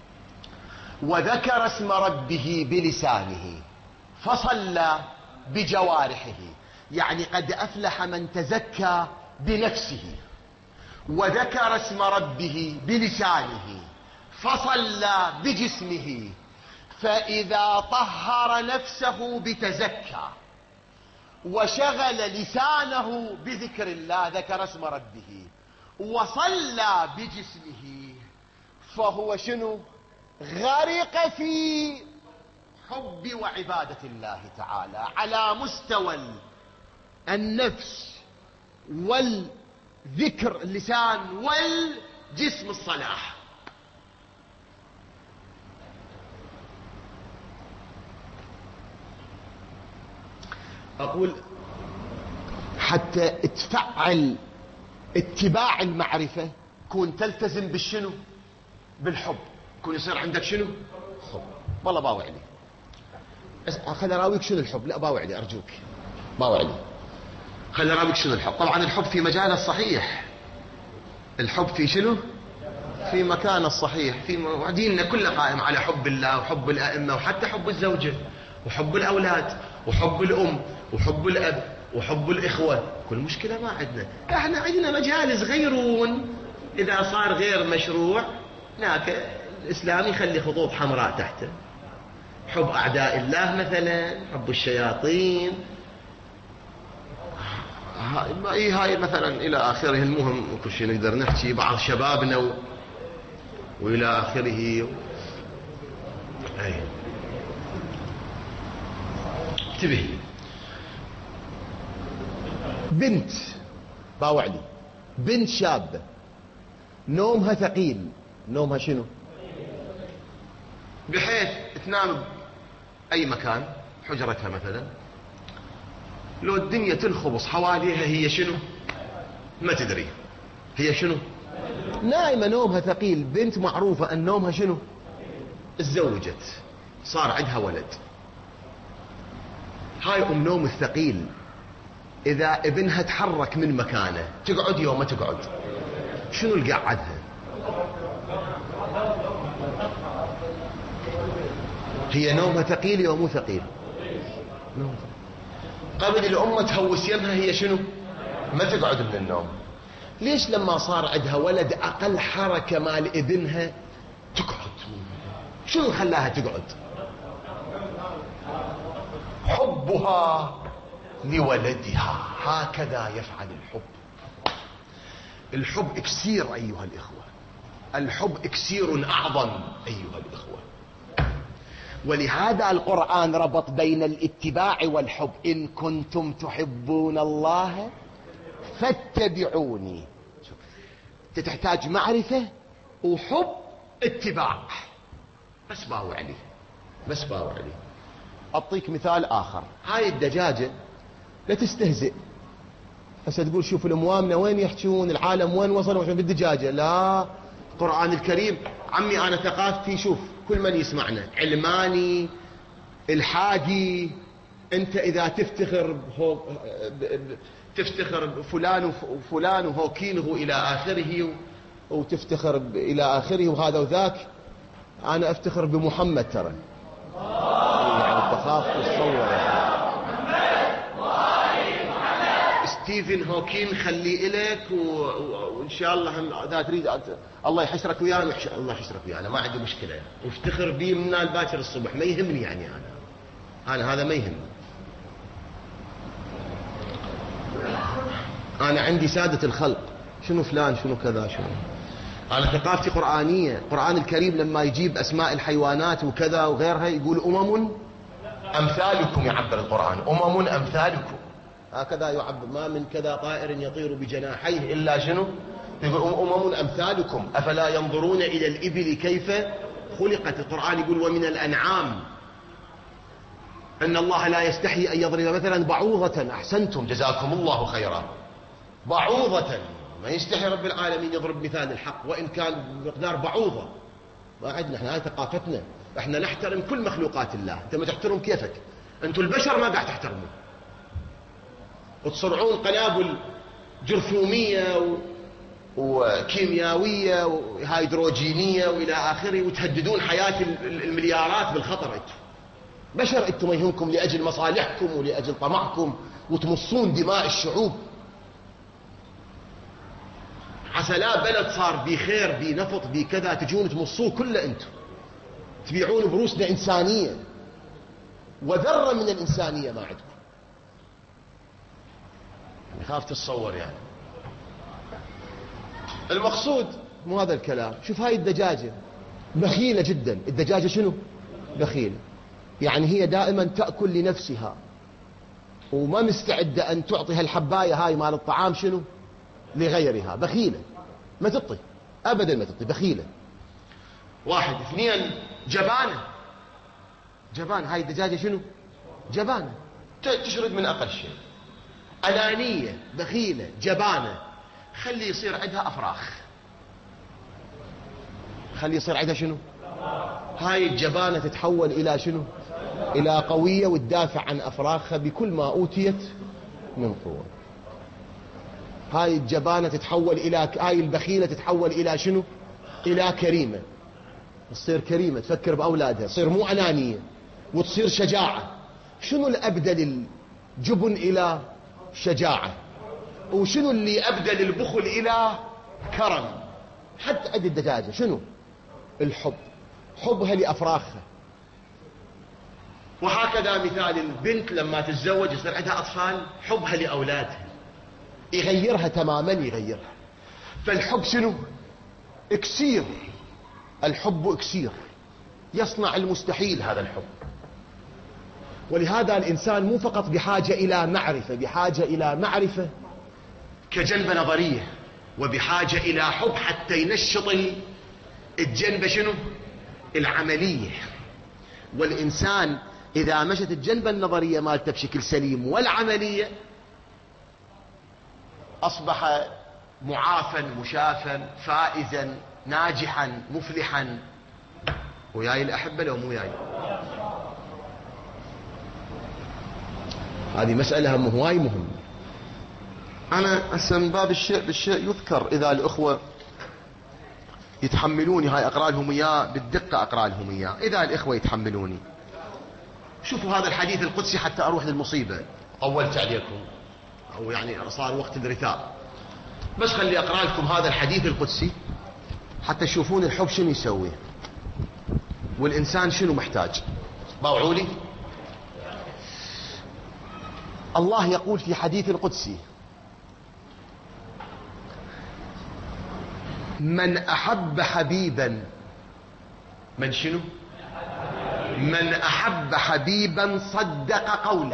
[SPEAKER 3] وذكر اسم ربه بلسانه فصلى بجوارحه. يعني قد أفلح من تزكى بنفسه وذكر اسم ربه بلسانه فصلى بجسمه. فإذا طهر نفسه بتزكى وشغل لسانه بذكر الله ذكر اسم ربه وصلى بجسمه، فهو شنو؟ غرق في حب وعبادة الله تعالى على مستوى النفس والذكر اللسان والجسم الصلاح. أقول حتى تفعل اتباع المعرفة كون تلتزم بالشنو؟ بالحب. كون يصير عندك شنو؟ حب. والله باوع لي، خل اراويك شنو الحب. لا باوع لي ارجوك، باوع لي، خل اراويك شنو الحب. طبعا الحب في مجاله الصحيح، الحب في شنو؟ في مكانه الصحيح. في ديننا كله قائم على حب الله وحب الائمه وحتى حب الزوجه وحب الاولاد وحب الام وحب الاب وحب الاخوه. كل مشكله ما عندنا. احنا عندنا مجالس غيرون اذا صار غير مشروع هناك الاسلام يخلي خطوط حمراء تحته. حب اعداء الله مثلا، حب الشياطين، هاي مثلا الى اخره. المهم كل شيء نقدر نحكي بعض شبابنا والى اخره. اي انتبه، بنت باوعدي، بنت شابة نومها ثقيل، نومها شنو؟ بحيث تنام اي مكان، حجرتها مثلا، لو الدنيا تنخبص حواليها هي شنو؟ ما تدري هي شنو؟ نايمة نومها ثقيل. بنت معروفة ان نومها شنو؟ تزوجت صار عندها ولد، هاي نوم الثقيل. اذا ابنها تحرك من مكانه تقعد يوم ما تقعد. شنو اللي قعدها؟ هي نومها ثقيل يوم مو ثقيل؟ نوم. قبل الأمة تهوس يمها هي شنو؟ ما تقعد من النوم. ليش لما صار عندها ولد أقل حركة مال ابنها تقعد؟ شنو خلاها تقعد؟ حبها لولدها. هكذا يفعل الحب. الحب اكسير أيها الإخوة، الحب اكسير أعظم أيها الإخوة.
[SPEAKER 4] ولهذا القرآن ربط بين الاتباع والحب. إن كنتم تحبون الله فاتبعوني. تحتاج معرفة وحب اتباع، بس باوع عليه، بس باوع عليه. أعطيك مثال آخر. هاي الدجاجة لا تستهزئ هسه تقول شوف الأموامنا وين يحجون، العالم وين وصلوا بالدجاجة. لا، القرآن الكريم عمي أنا ثقافتي، شوف كل من يسمعنا علماني الحادي، أنت إذا تفتخر بفلان وفلان وهوكينه إلى آخره وتفتخر إلى آخره وهذا وذاك، أنا أفتخر بمحمد ترى. يعني تخاف تتصور يعني. ستيفن هوكين خليه إلك وإن شاء الله إذا تريد الله يحشرك ويانا، الله يحشرك ويانا، ما عندي مشكلة يعني. وافتخر بي من الباكر الصبح، ما يهمني يعني. أنا هذا ما يهمني. أنا عندي سادة الخلق، شنو فلان شنو كذا شنو. أنا ثقافتي قرآنية. القرآن الكريم لما يجيب أسماء الحيوانات وكذا وغيرها يقول أمم أمثالكم، يعبر القرآن أمم أمثالكم، هكذا يعبر. ما من كذا طائر يطير بجناحيه إلا شنو، يقول أمم أمثالكم أفلا ينظرون إلى الإبل كيف خلقت. القرآن يقول ومن الأنعام أن الله لا يستحي أن يضرب مثلا بعوضة. أحسنتم جزاكم الله خيرا. بعوضة، ما يستحي رب العالمين يضرب مثال الحق وإن كان بمقدار بعوضة. ما عندنا احنا، هاي ثقافتنا، احنا نحترم كل مخلوقات الله. انت ما تحترم كيفك، انتم البشر ما قاعد تحترموا، وتصنعون قنابل جرثومية وكيميائية وهيدروجينية وإلى آخره، وتهددون حياة المليارات بالخطر. انتم بشر، انتم ما يهمكم لأجل مصالحكم ولأجل طمعكم وتمصون دماء الشعوب. عسى لا بلد صار بخير بنفط بكذا تجون تمصوه كله، انتم تبيعون بروسنا إنسانية وذرة من الإنسانية ما عندكم. خاف تتصور يعني. المقصود مو هذا الكلام. شوف هاي الدجاجة بخيلة جدا. الدجاجة شنو؟ بخيلة، يعني هي دائما تأكل لنفسها وما مستعدة أن تعطي هالحباية هاي مال الطعام شنو لغيرها. بخيلة، ما تعطي أبدا، ما تعطي، بخيلة. واحد. اثنين، جبانة. جبان، هاي الدجاجة شنو؟ جبانة، تشرد من أقل شيء. أنانية، بخيلة، جبانة. خلي يصير عندها أفراخ، خلي يصير عندها شنو؟ هاي الجبانة تتحول إلى شنو؟ إلى قوية وتدافع عن أفراخها بكل ما أوتيت من قوة. هاي الجبانة تتحول إلى، هاي البخيلة تتحول إلى شنو؟ إلى كريمة. تصير كريمة، تفكر بأولادها، تصير مو أنانية وتصير شجاعة. شنو الأبدل الجبن إلى شجاعة؟ وشنو اللي أبدل البخل إلى كرم؟ حتى عند الدجاجة شنو؟ الحب، حبها لأفراخها. وهكذا مثال البنت لما تتزوج يصير عندها أطفال، حبها لأولادها يغيرها تماما، يغيرها. فالحب شنو؟ اكسير. الحب اكسير يصنع المستحيل هذا الحب. ولهذا الإنسان مو فقط بحاجة إلى معرفة، بحاجة إلى معرفة كجنبة نظرية، وبحاجة إلى حب حتى ينشط الجنبة شنو؟ العملية. والإنسان إذا مشت الجنبة النظرية مالته بشكل سليم والعملية أصبح معافا مشافا فائزا ناجحا مفلحا. وياي الأحبة لو مو ياي؟ هذه مسألة هواي مهمة. أنا هسه من باب الشيء بالشيء يذكر، إذا الأخوة يتحملوني هاي أقرأ لهم إياه بالدقة، أقرأ لهم إياه إذا الإخوة يتحملوني. شوفوا هذا الحديث القدسي حتى أروح للمصيبة، طولت عليكم أو يعني صار وقت الرثاء، بس خلي أقرأ لكم هذا الحديث القدسي حتى تشوفون الحب شنو يسوي والإنسان شنو محتاج. باوعوا لي. الله يقول في حديث القدسي: من أحب حبيبا، من شنو؟ من أحب حبيبا صدق قوله.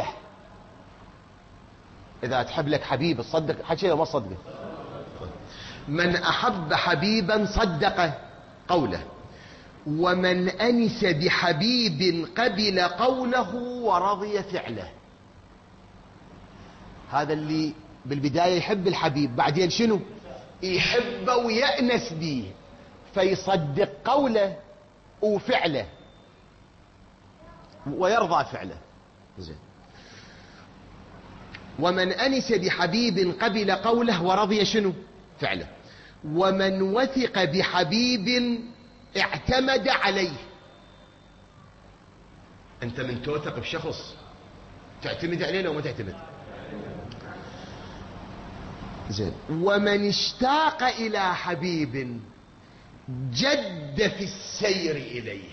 [SPEAKER 4] إذا تحب لك حبيب تصدق حكي ما تصدقه. من أحب حبيبا صدق قوله، ومن أنس بحبيب قبل قوله ورضي فعله. هذا اللي بالبداية يحب الحبيب، بعدين شنو؟ يحبه ويأنس به، فيصدق قوله وفعله ويرضى فعله. زين. ومن أنس بحبيب قبل قوله ورضي شنو؟ فعله. ومن وثق بحبيب اعتمد عليه. أنت من توثق بشخص تعتمد عليه لو ما تعتمد. زين. ومن اشتاق إلى حبيب جد في السير إليه.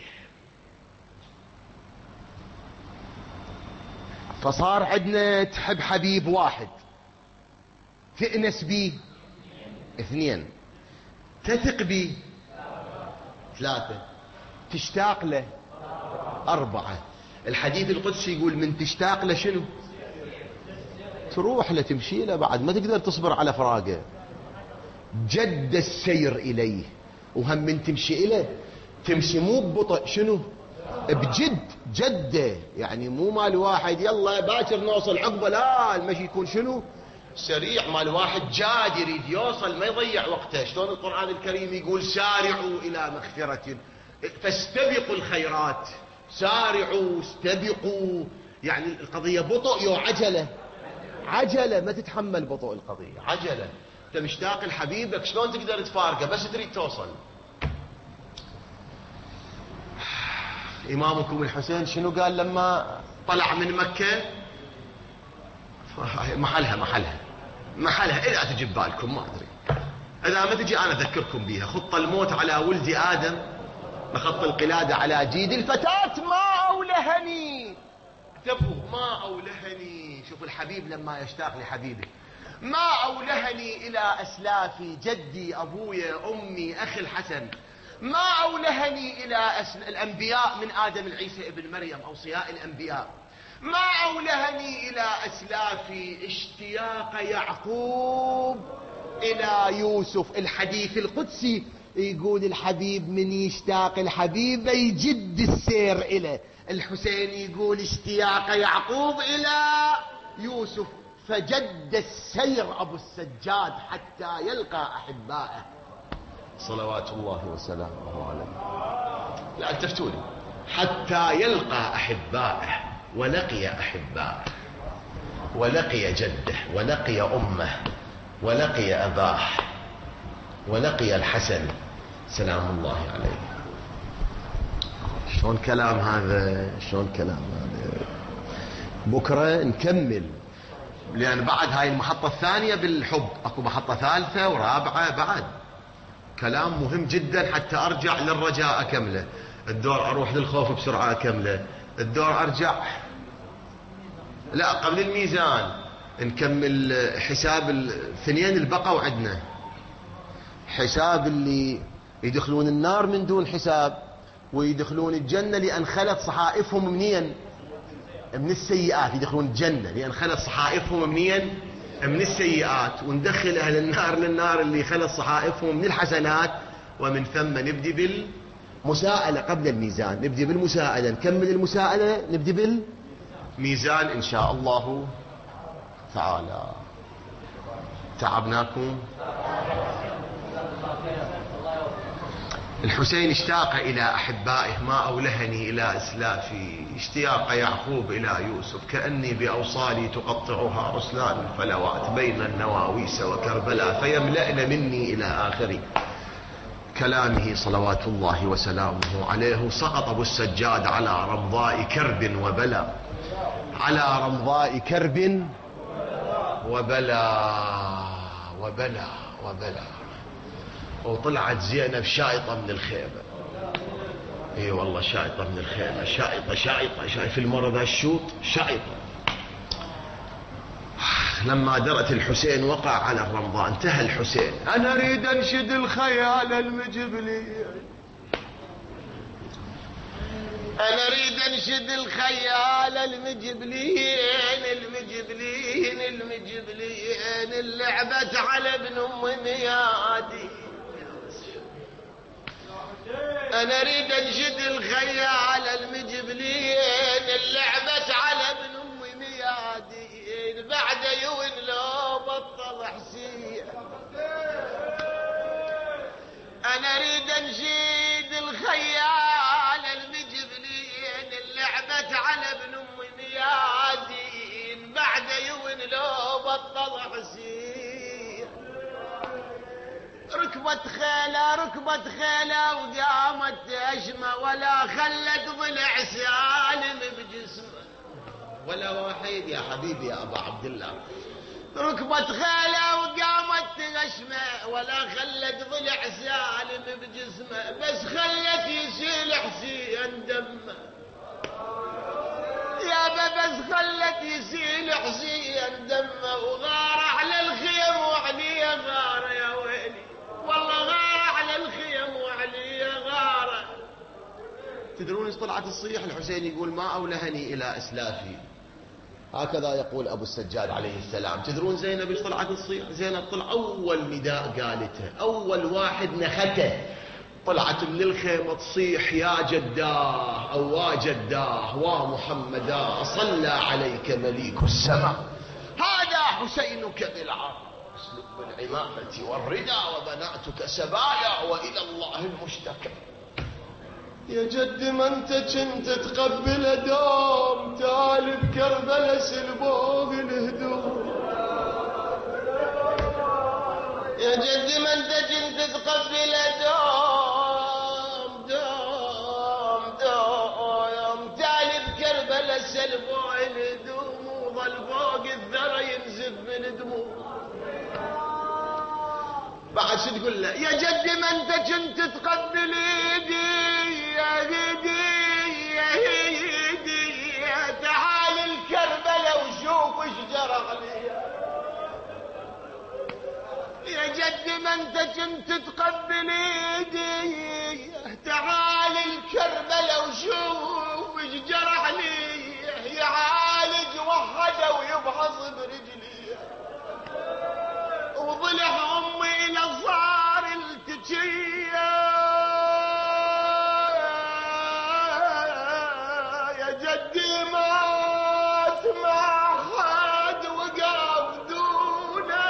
[SPEAKER 4] فصار عندنا تحب حبيب واحد، تأنس بيه اثنين، تثق بيه ثلاثة، تشتاق له أربعة. الحديث القدسي يقول من تشتاق له شنو؟ تروح له تمشي له، بعد ما تقدر تصبر على فراقه. جد السير إليه. وهم من تمشي إليه تمشي مو ببطء، شنو؟ بجد، جده. يعني مو مال واحد يلا باكر نوصل عقبه، لا، المشي يكون شنو؟ سريع. مال واحد جاد يريد يوصل ما يضيع وقته. شلون القرآن الكريم يقول سارعوا إلى مغفرة، فاستبقوا الخيرات، سارعوا استبقوا. يعني القضية بطء وعجلة، عجلة ما تتحمل بطء القضية، عجلة. انت مشتاق لحبيبك شلون تقدر تفارقه؟ بس تريد توصل. إمامكم الحسين شنو قال لما طلع من مكة؟ محلها إذا تجي ببالكم ما أدري، إذا ما تجي أنا أذكركم بيها. خط الموت على ولد آدم بخط القلادة على جيد الفتاة ما أولهني. اكتبوا ما أولهني. شوف الحبيب لما يشتاق لحبيبه، ما أولهني إلى أسلافي، جدي أبويا أمي أخي الحسن. ما أولهني إلى الأنبياء من آدم العيسى ابن مريم أوصياء الأنبياء. ما أولهني إلى أسلافي اشتياق يعقوب إلى يوسف. الحديث القدسي يقول الحبيب من يشتاق الحبيب يجد السير إليه. الحسين يقول اشتياق يعقوب إلى يوسف، فجد السير أبو السجاد حتى يلقى أحبائه صلوات الله وسلامه عليه. لا التفتوني. حتى يلقى أحبائه، ولقي أحبائه، ولقي جده، ولقي أمه، ولقي أباه، ولقي الحسن سلام الله عليه. شلون كلام هذا؟ شلون كلام هذا؟ بكرة نكمل، لأن بعد هاي المحطة الثانية بالحب اكو محطة ثالثة ورابعة بعد. كلام مهم جدا حتى أرجع للرجاء أكمله، الدور أروح للخوف بسرعة أكمله، الدور أرجع لا قبل الميزان نكمل حساب الاثنين البقوا عندنا. حساب اللي يدخلون النار من دون حساب، ويدخلون الجنة لأن خلت صحائفهم منين؟ من السيئات. يدخلون الجنة لأن خلت صحائفهم منين؟ من السيئات. وندخل أهل النار للنار اللي خلت صحائفهم من الحسنات. ومن ثم نبدي بالمساءلة قبل الميزان، نبدي بالمساءلة، نكمل المساءلة، نبدي بالميزان إن شاء الله تعالى. تعبناكم. الحسين اشتاق إلى أحبائه، ما أولهني إلى أسلافي، اشتياق يعقوب إلى يوسف، كأني بأوصالي تقطعها رسلان الفلوات بين النواويس وكربلاء فيملأن مني إلى آخر كلامه صلوات الله وسلامه عليه. سقط أبو السجاد على رمضاء كرب وبلا، على رمضاء كرب وبلا وبلا وبلا. وطلعت زينب شائطة من الخيمة. اي والله شائطة من الخيمة، شائطة شائطة. شايف المرض هالشوط؟ شائطة. لما درت الحسين وقع على الرمضاء. انتهى الحسين. انا اريد انشد الخيال المجبلي. انا اريد انشد الخيال المجبلين اللي لعبت على ابن ام ميادي. انا اريد انشد الخيال المجبلين اللي لعبت على ابن ام ميادي بعد يوم لو بطل حسين. انا اريد انشد الخيال المجبلين اللي لعبت على ابن ام ميادي بعد يوم لو بطل حسين. ركبت خيله وقامت تشمه ولا خلت ضلع سالم بجسمه. ولا واحد يا حبيبي يا ابا عبد الله. ركبت خيله وقامت تشمه ولا خلت ضلع سالم بجسمه بس خلت يسيل حسين دمه. يا بس خلت يسيل حسين دمه وغار على الخيم وعليه غاره يا ويلي. والله غار على الخيم وعليه غاره. تدرون ايش طلعت تصيح؟ الحسين يقول ما اولهني الى اسلافي. هكذا يقول ابو السجاد عليه السلام. تدرون زينب ايش طلعت تصيح؟ زينب طلع اول نداء قالته، اول واحد نخته، طلعت من الخيمة تصيح يا جداه أو وجداه ومحمدا صلى عليك مليك السماء هذا حسينك بالعار اسلك بالعمامة والردى وبناتك سبايا وإلى الله المشتكى. يا جد ما انت كنت تقبل دوم تالي بكربلة سلبوه الهدوم. يا جد ما انت كنت تقبل دوم تالي بكربلة سلبوه الهدوم وظل فوق الذرى ينزف من دموع. بعد شو تقول له؟ يا جد ما انت كنت تقبل ايدي يا ايدي تعال الكربلة وشوف ايش جرى عليها. يا جد ما انت كنت تقبل ايدي تعال الكربلة وشوف ايش جرى عليها. يعالج وحده ويبحث برجليه وضلع امي الى صار التجيه. يا جدي مات ما حد وقف دونه.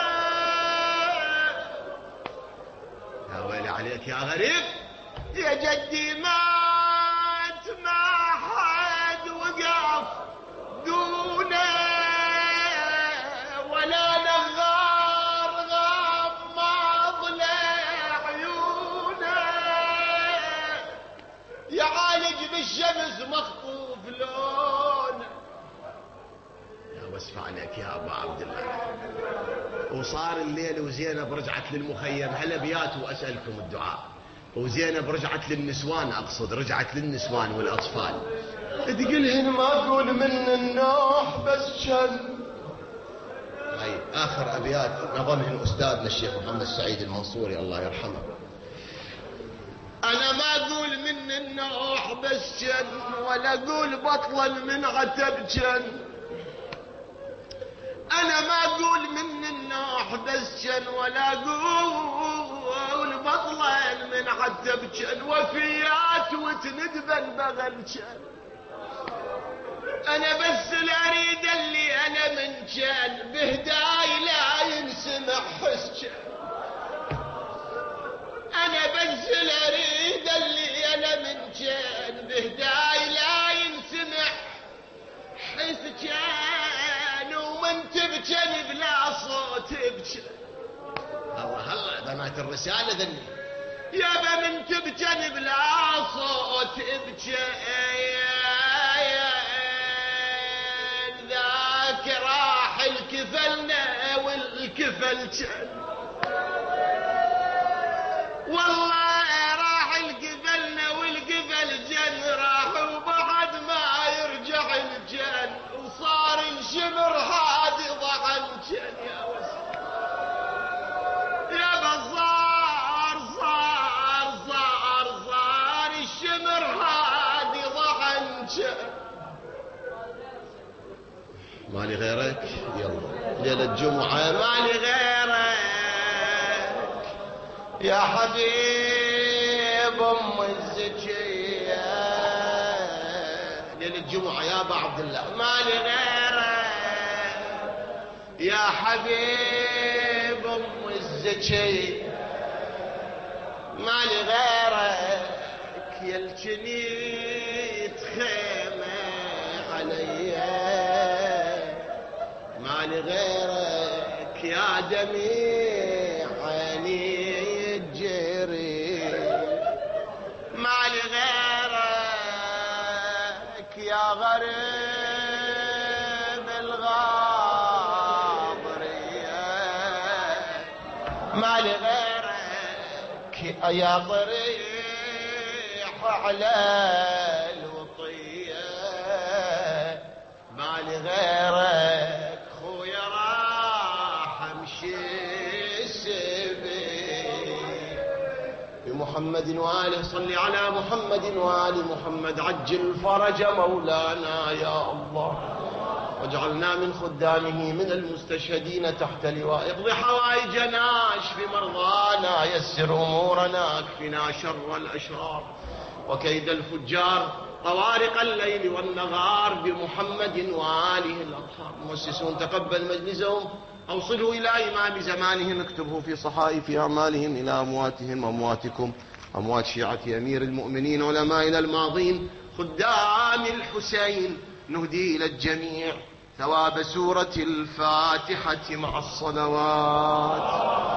[SPEAKER 4] يا ويلي عليك يا غريب. يا جدي مات ما حد وقف دونه ولا نغار غاب ما ضلع عيونه. يعالج بالشمس مخطوف لونه. يا وسف عليك يا ابو عبد الله. وصار الليل وزينب رجعت للمخيم. هالابيات واسالكم الدعاء. وزينب رجعت للنسوان، اقصد رجعت للنسوان والاطفال تقلهن ما اقول من النوح بس شل. هاي اخر ابيات نظمهن استاذنا الشيخ محمد سعيد المنصوري الله يرحمه. انا ما اقول من النوح بس شل ولا اقول بطلا من عتب شل. انا ما اقول من النوح بس شن ولا اقول بطلا من عتب شن وفيات وتندبن بغل شن. انا بس الاريد اللي انا من شن بهداي لا ينسمع حس شن. انا بس الاريد اللي انا من شن بهداي لا ينسمع حس شن. ومن تبجن بلا صوت ابجن. الله الله بنات الرسالة ذني. يابا من تبجن بلا صوت ابجن ذاك راح الكفلنا والكفل جن. والله راح الكفلنا والكفل جن راح وبعد ما يرجع الجن وصار الشمر هادي ضعن جن. يا وسام يا بصار صار الشمر هادي ضعن مالي غيرك يلا ليلة الجمعة مالي غيرك يا حبيب أم الزكية ليلة الجمعة يا أبا عبد الله مالي غيرك يا حبيب أم الزكية مالي غيرك يا الجنيت خيمة عليا مالي غيرك يا دميع عيني الجري مالي غيرك يا غريب الغابرية مالي غيرك يا ضريح على الوطية مالي غيرك خويا راح امشي السبيل بمحمد وآله صل على محمد وآل محمد عجل فرج مولانا يا الله واجعلنا من خدامه من المستشهدين تحت لواء اقض حوائجنا اشف مرضانا يسر امورنا اكفنا شر الاشرار وكيد الفجار طوارق الليل والنهار بمحمد وآله الأطهار المؤسسون تقبل مجلسهم أوصلوا إلى إمام زمانهم اكتبه في صحائف أعمالهم إلى أمواتهم أمواتكم أموات شيعة أمير المؤمنين علمائنا الماضين خدام الحسين نهدي إلى الجميع ثواب سورة الفاتحة مع الصلوات